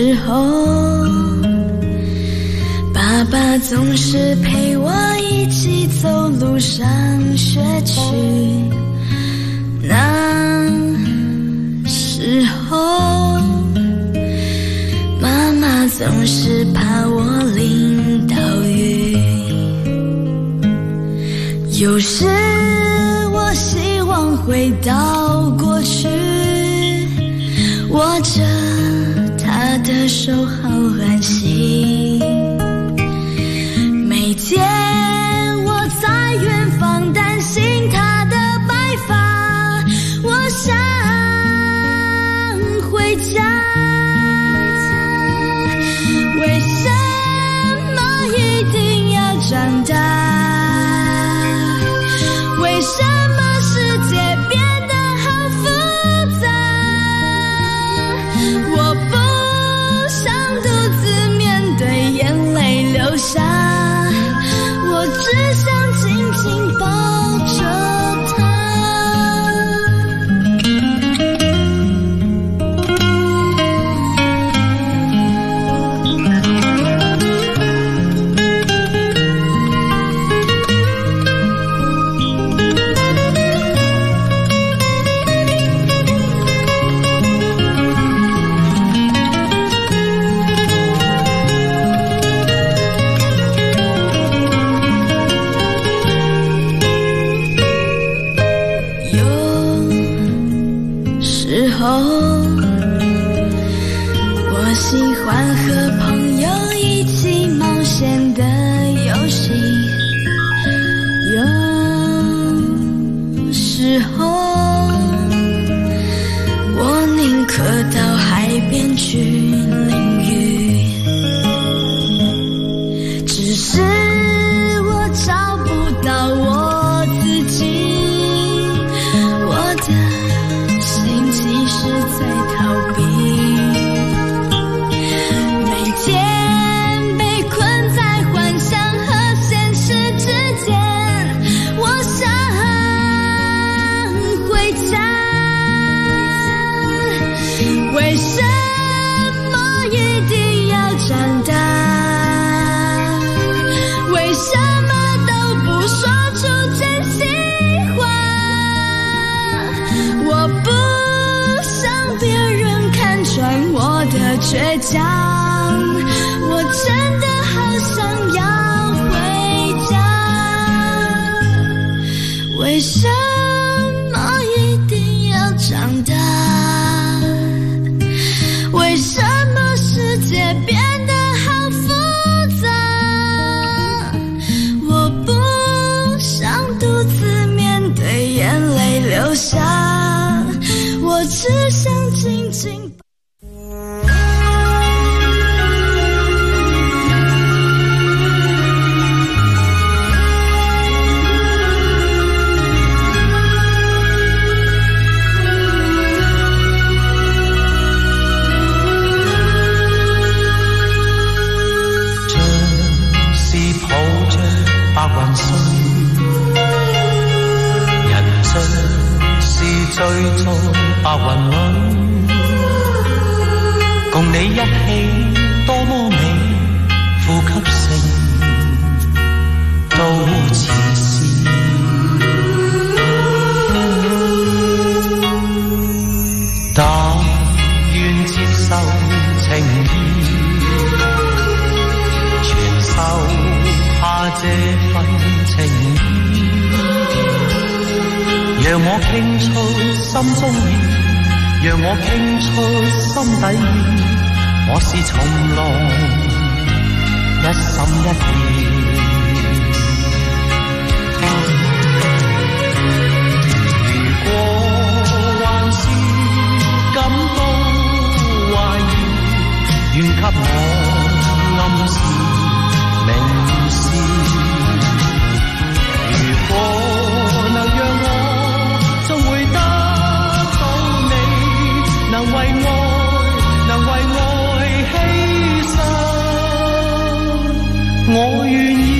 时候，爸爸总是陪我一起走路上学去。那时候，妈妈总是怕我淋到雨。有时我希望回到过去，握着她的手好安心。每天我在远方担心她的白发，我想回家。为什么一定要长大？为什么世界变得好复杂？我不想独自面对眼泪流下，我只想紧紧抱着她。我喜欢和朋友一起冒险的游戏，有时候我宁可到海边去淋雨，只是我找不到我自己，我的心其实在逃避。每天被困在幻想和现实之间，我想回家。为什么一定要长大？为什么都不说出真心话？我不想别人看穿我的倔强，我真的好想要回家。为什么一定要长大？为什么世界变得好复杂？我不想独自面对眼泪流下，我只想紧紧醉在白雲裏，共你一起多麼美，呼吸聲都似詩。但願接受情意，傳授下這份情意。讓我傾出心中意，讓我傾出心底意，我是從來一心一意。如果還是感到懷疑，願給我暗示明示。如果能讓我終會得到你，能為愛犧牲，我願意。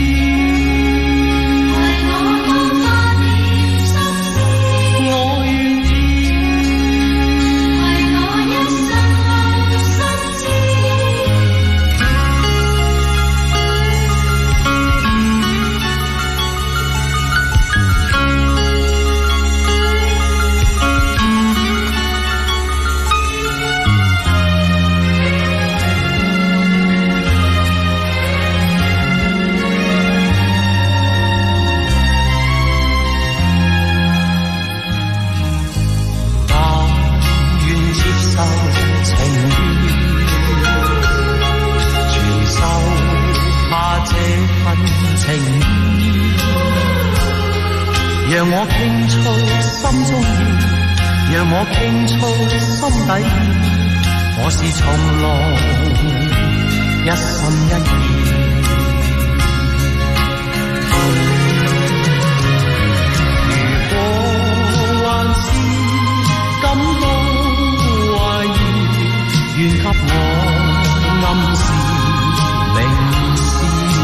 為我多花點心思，我願意。為我一生無心知。 我倾诉心中意，让我倾诉心底意，我是從來一心一意。如果還是感到懷疑，願給我暗示明示。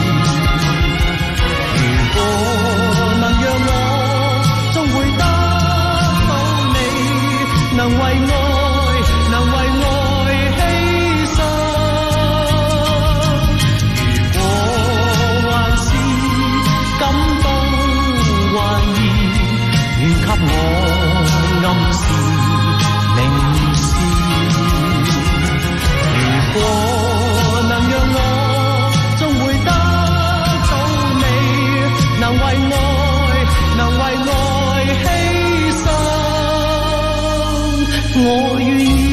如果能讓我終會得到你，能為愛犧牲。如果還是感到懷疑，願給我暗示明示。如果能讓我終會得到你，能為愛犧牲，我願意。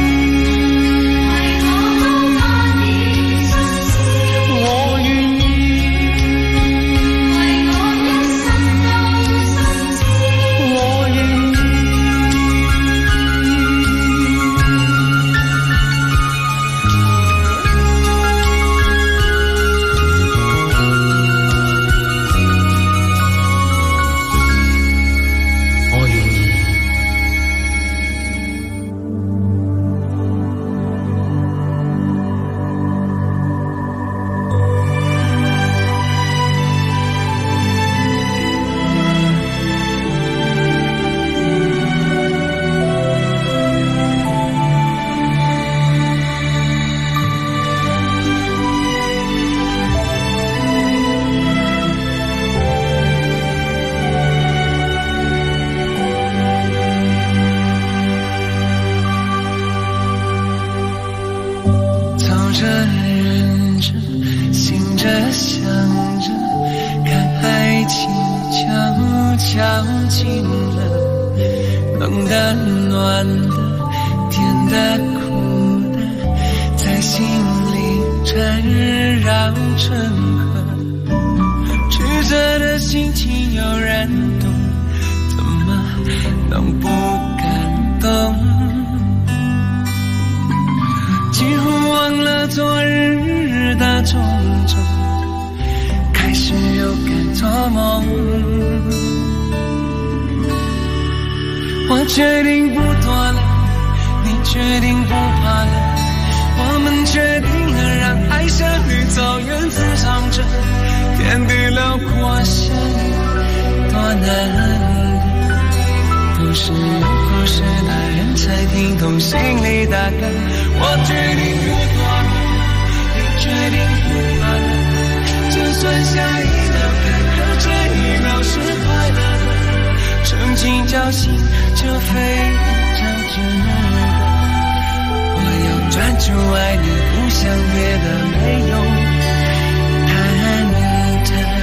我决定不躲了，你决定不怕了，我们决定了让爱像绿草原滋长着，天地辽阔相遇多难得，都是有故事的人才听懂心里的歌。我决定不躲了，你决定不怕了，就算下一秒坎坷，这一秒是快乐的，曾经侥幸就非常值得。我要专注爱你，不想别的没有忐忑。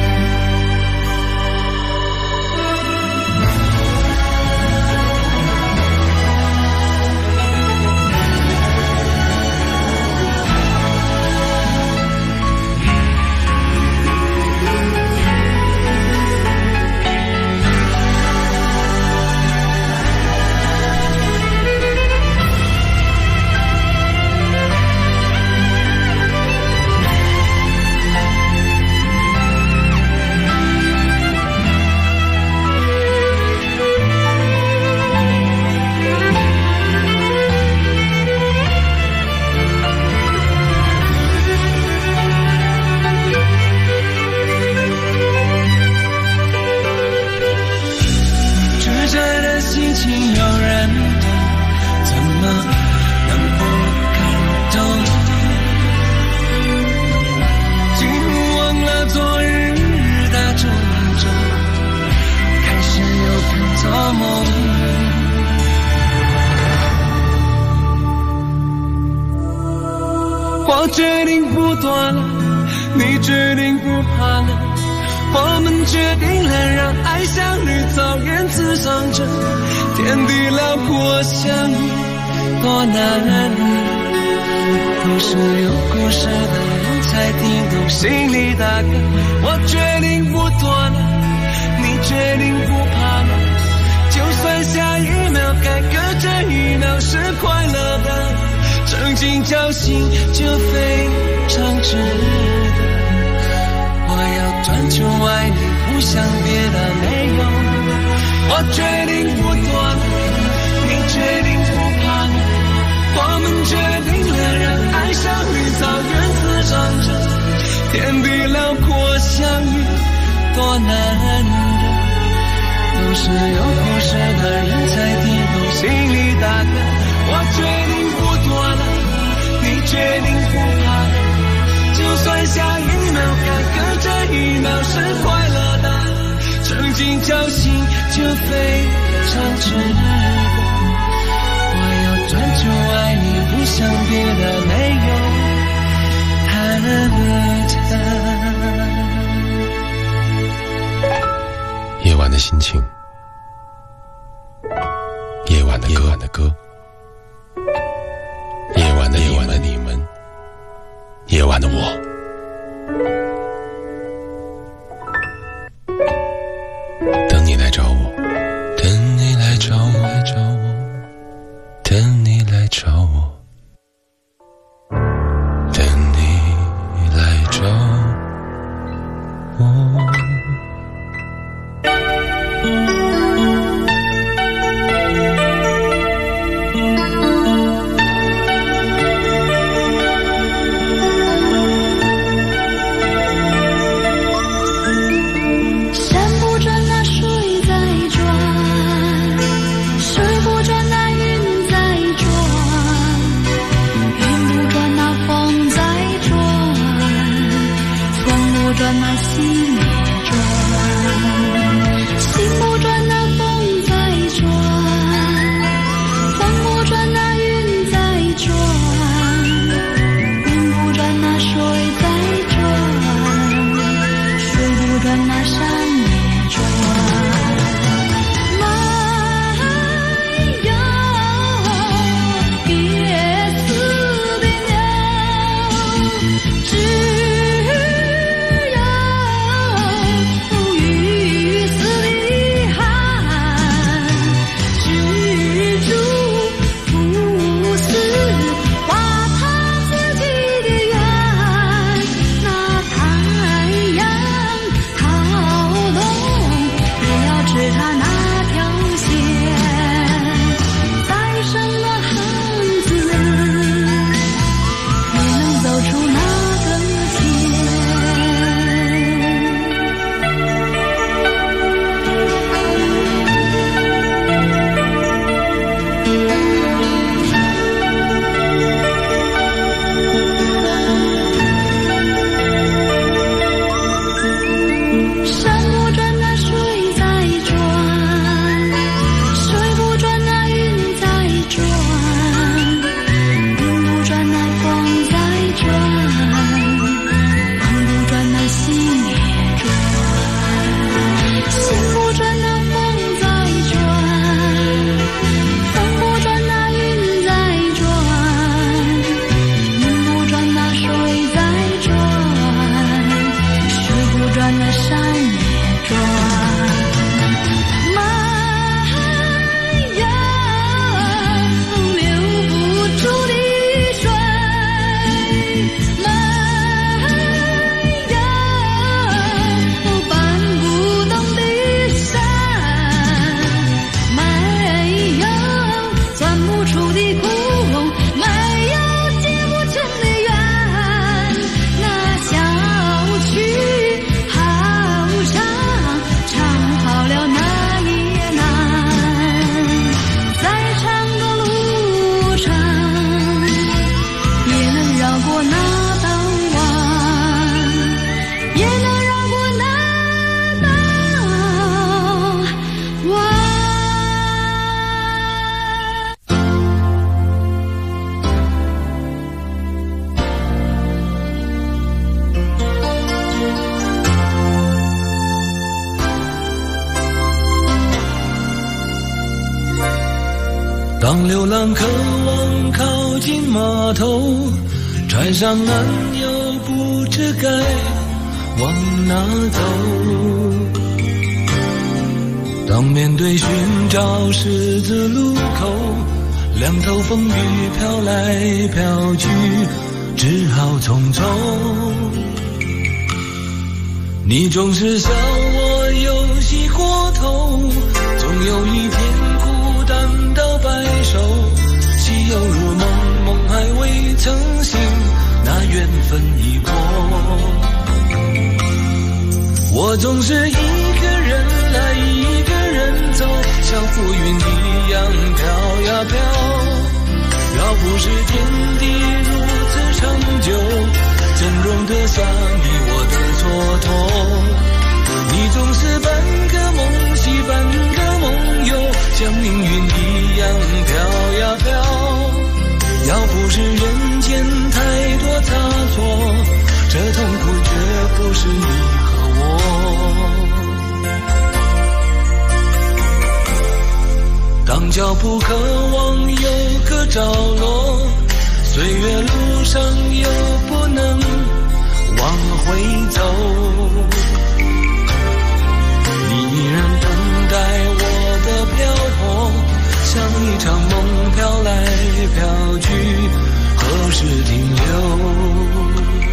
我决定不躲了，你决定不怕了，我们决定了让爱像绿草原滋长着，天地辽阔相遇多难，都是有故事的人才听懂心里的歌。我决定不躲了，你决定不怕了，就算下一秒改革这一秒是快乐的，曾经侥幸就非常值得。我要专注爱你，不想别的没有。我决定不躲了，你决定不怕了，我们决定了让爱像绿草原滋长着，天地辽阔相遇多难得，都是有故事的人才听懂心里大歌。我决定不躲了，你决定不怕了，就算下一秒改革这一秒是快乐的，曾经侥幸就非常值得。我要专注爱你，不想别的没有夜晚的心情，夜晚的歌，夜晚的你们，夜晚的我。等你来找我，等你来找我，等你来找我，等你来找我。 当流浪渴望靠近码头，船上男友不知该往哪走。 当面对寻找十字路口，两头风雨飘来飘去，只好匆匆。你总是笑我游戏过头，总有一天孤单到白首，喜又如梦，梦还未曾醒，那缘分已过。我总是一个人来一个人走，像浮云一样飘呀飘。要不是天地如此长久，怎容得下你我的蹉跎？你总是半个梦西半个梦游，像命运一样飘呀飘。要不是人间太多差错，这痛苦绝不是你和我。当脚步渴望有个着落，岁月路上又不能往回走，你依然等待我的漂泊，像一场梦飘来飘去，何时停留？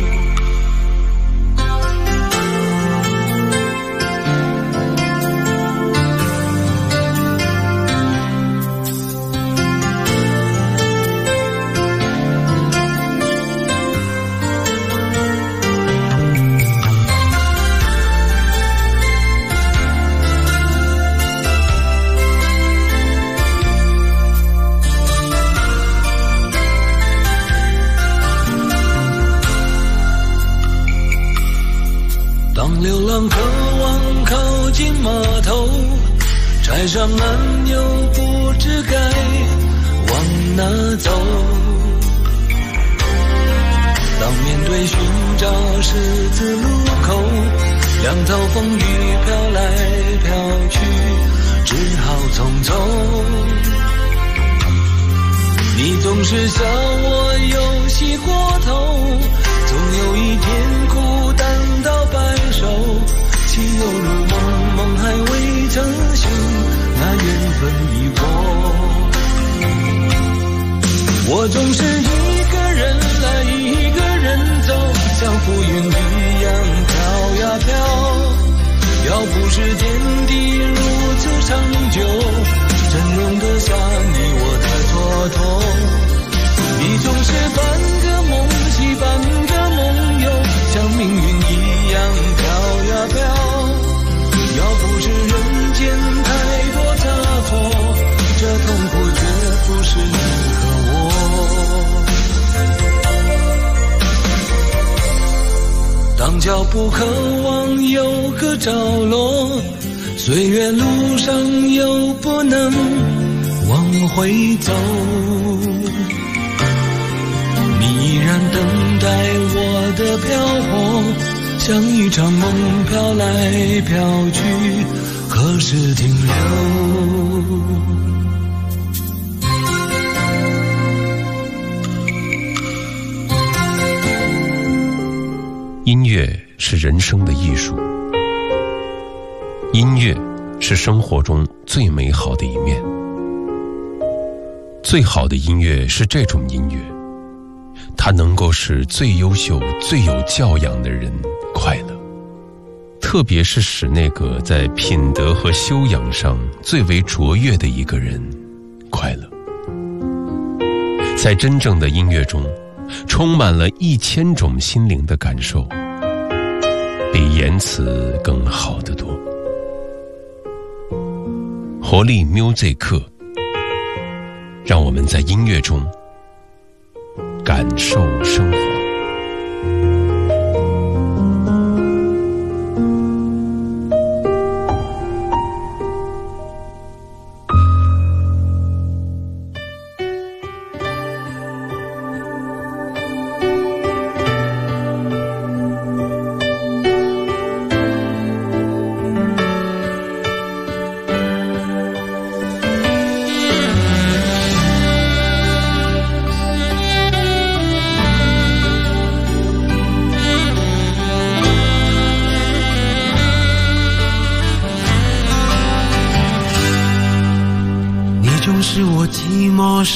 流浪渴望靠近码头，拆上岸又不知该往哪走。当面对寻找十字路口，两头风雨飘来飘去，只好匆匆。你总是笑我游戏过头，总有一天孤单到白首，喜又如梦，梦还未曾醒，那缘分已过。我总是一个人来一个人走，像浮云一样飘呀飘。要不是天地如此长久，怎容得下你我的蹉跎？你总是半个梦西半个梦游，像命运一样飘呀飘。要不是人间太多差错，这痛苦绝不是你和我。当脚步渴望有个着落，岁月路上又不能往回走，你依然等待我的漂泊，像一场梦飘来飘去，何时停留？ 音乐是人生的艺术，音乐是生活中最美好的一面。最好的音乐是这种音乐，它能够使最优秀、最有教养的人快乐，特别是使那个在品德和修养上最为卓越的一个人快乐。在真正的音乐中，充满了1000种心灵的感受，比言辞更好得多。活力 music 课，让我们在音乐中感受生活。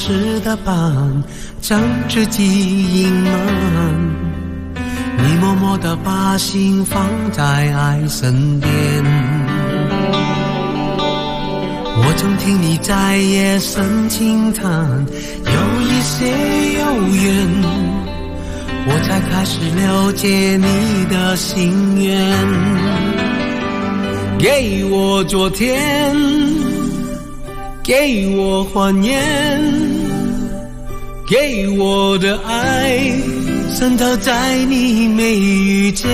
时的伴，将自己隐瞒。你默默地把心放在爱身边，我曾听你在夜深轻叹，有一些遥远，我才开始了解你的心愿。给我昨天，给我怀念，给我的爱渗透在你没遇见。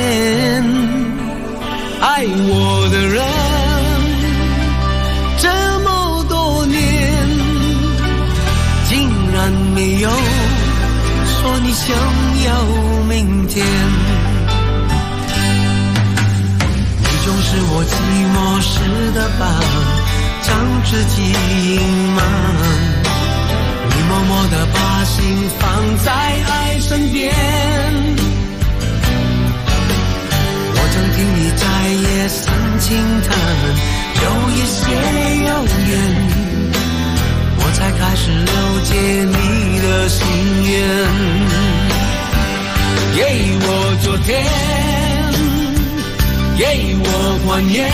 爱我的人这么多年，竟然没有说你想要明天。你就是我寂寞时的伴，将自己隐瞒。你默默地把心放在爱身边，我曾听你在夜深轻叹，有一些遥远，我才开始了解你的心愿。给我昨天，给我怀念，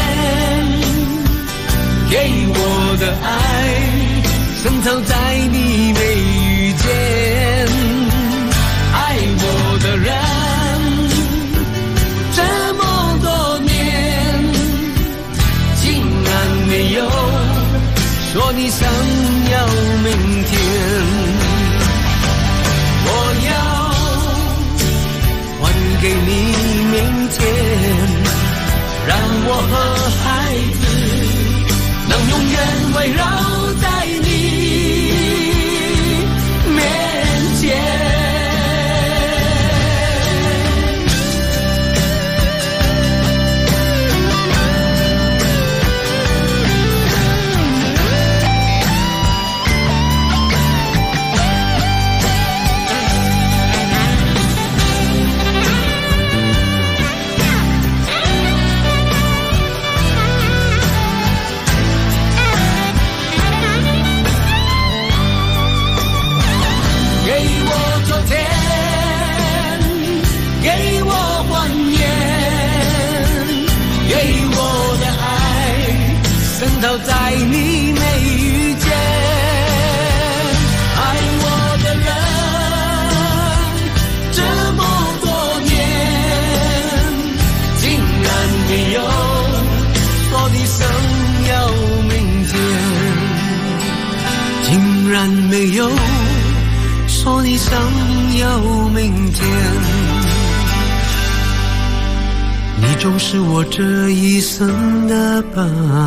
给我的爱渗透在你没遇见。爱我的人这么多年，竟然没有说你想要明天。我要还给你明天，让我和孩子能永远围绕在你面前。渗透在你没遇见。爱我的人这么多年，竟然没有说你想要明天，竟然没有说你想要明天。你总是我这一生的伴。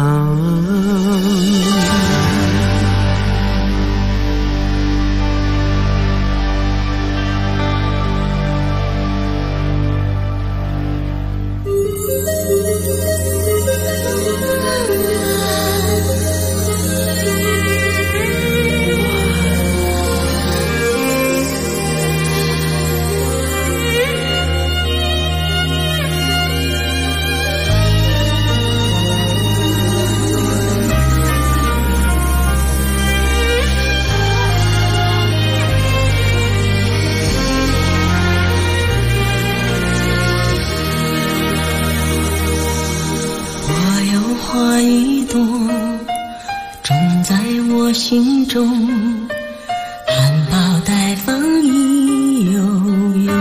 心中含苞待放意悠悠，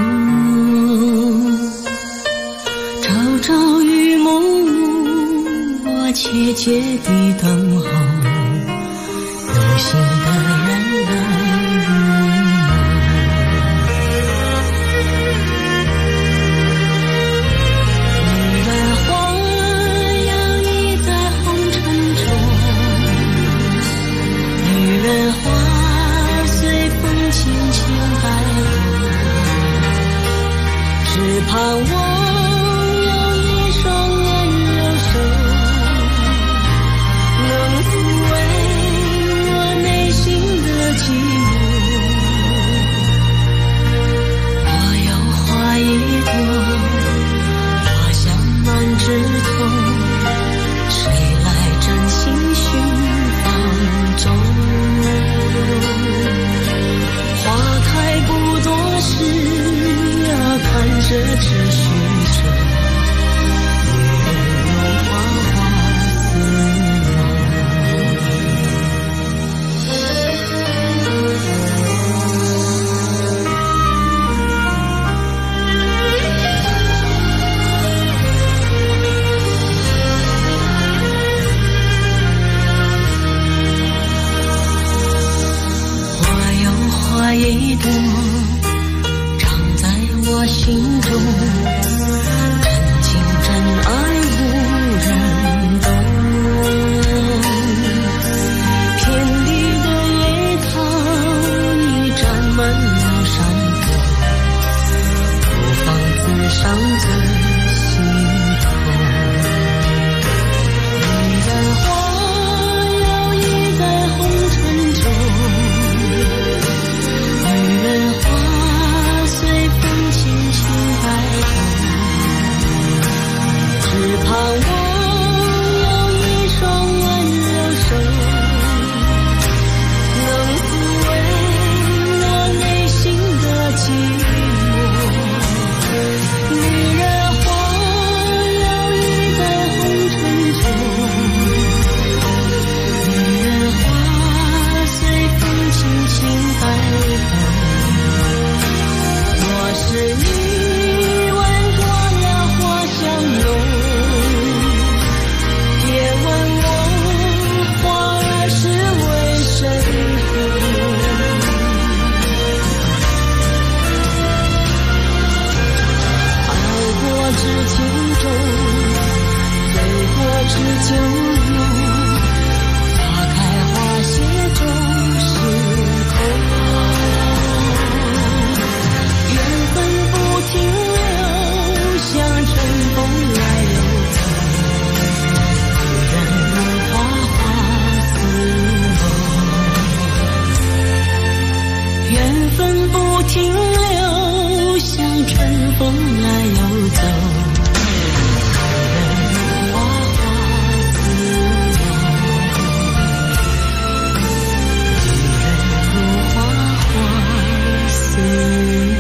朝朝与暮暮，我切切地等候有心的人来入女人花摇曳在红尘中，女人花随风轻轻摆动，只盼望有一双温柔手能抚慰我内心的寂寞。我有花一朵，花香满枝头，谁来真心寻芳踪？ 着只许着女人如花花似梦。花有花一朵，常在我心中，真情真爱无人懂。遍地的野草已占满了山坡，不妨自伤最心痛。女人花摇曳在红尘中，女人花随风轻轻摆动，只盼望有一双温柔手，能抚慰我内心的寂寞。女人花摇曳在红尘中，女人花随风轻轻摆动。若是你闻过了花香浓，别问我花儿是为谁红。爱过知情重，醉过知酒浓，花开花谢终是空。缘分不停留，像春风来又走，女人如花花似梦。缘分不停留，像春风来又走，女人如花花似梦，女人如花花似梦。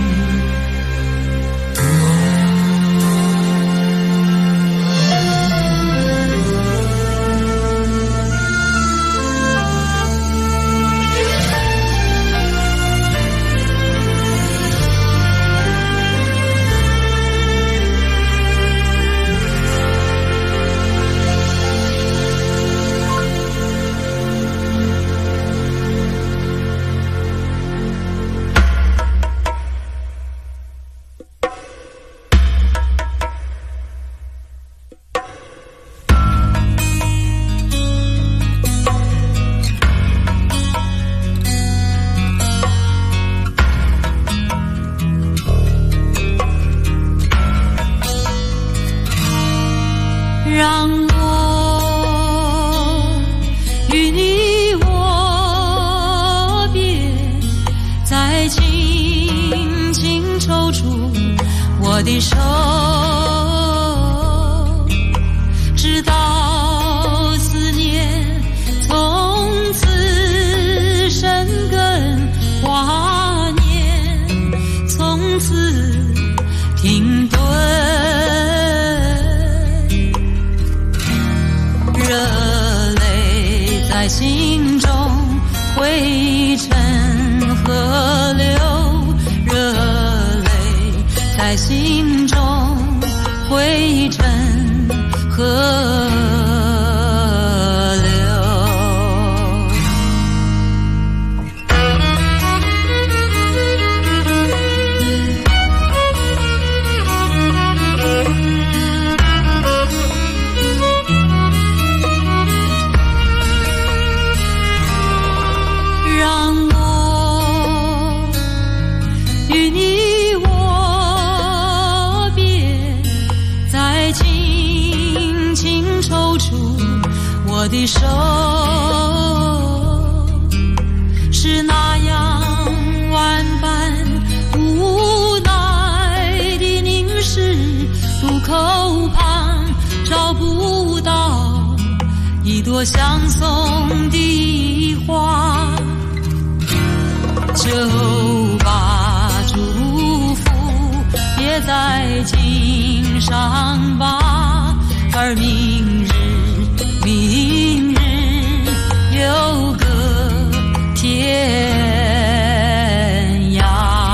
让我与你握别，再轻轻抽出我的手，直到思念从此生根，华年从此停顿。热泪在心中汇成河流，热泪在心中汇成河流。我的手是那样万般无奈的凝视，渡口旁找不到一朵相送的花，就把祝福别别在襟上吧，而明日有个天涯。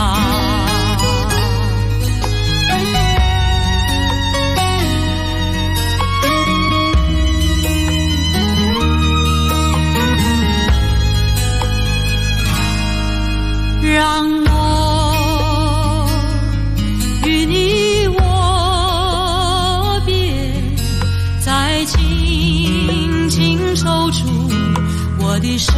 让我与你握别，再轻轻抽出我的手，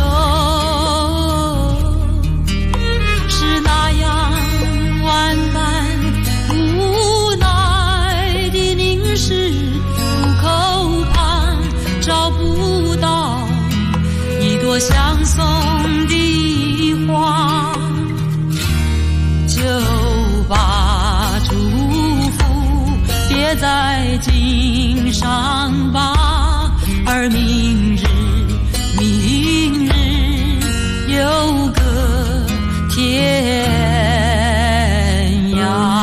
是那样万般无奈的凝视，路口旁找不到一朵相送的花，就把祝福别在襟上吧，而明日有个天涯。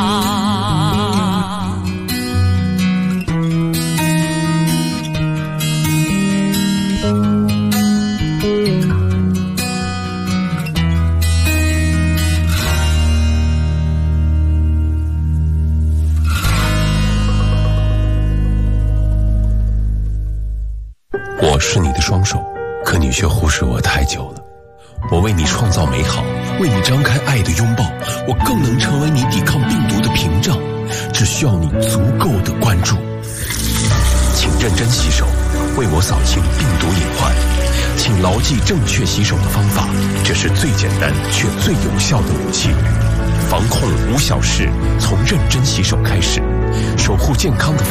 我是你的双手，可你却忽视我太久了。我为你创造美好，为你张开爱的拥抱，我更能成为你抵抗病毒的屏障，只需要你足够的关注。请认真洗手，为我扫清病毒隐患。请牢记正确洗手的方法，这是最简单却最有效的武器。防控无小事，从认真洗手开始，守护健康的防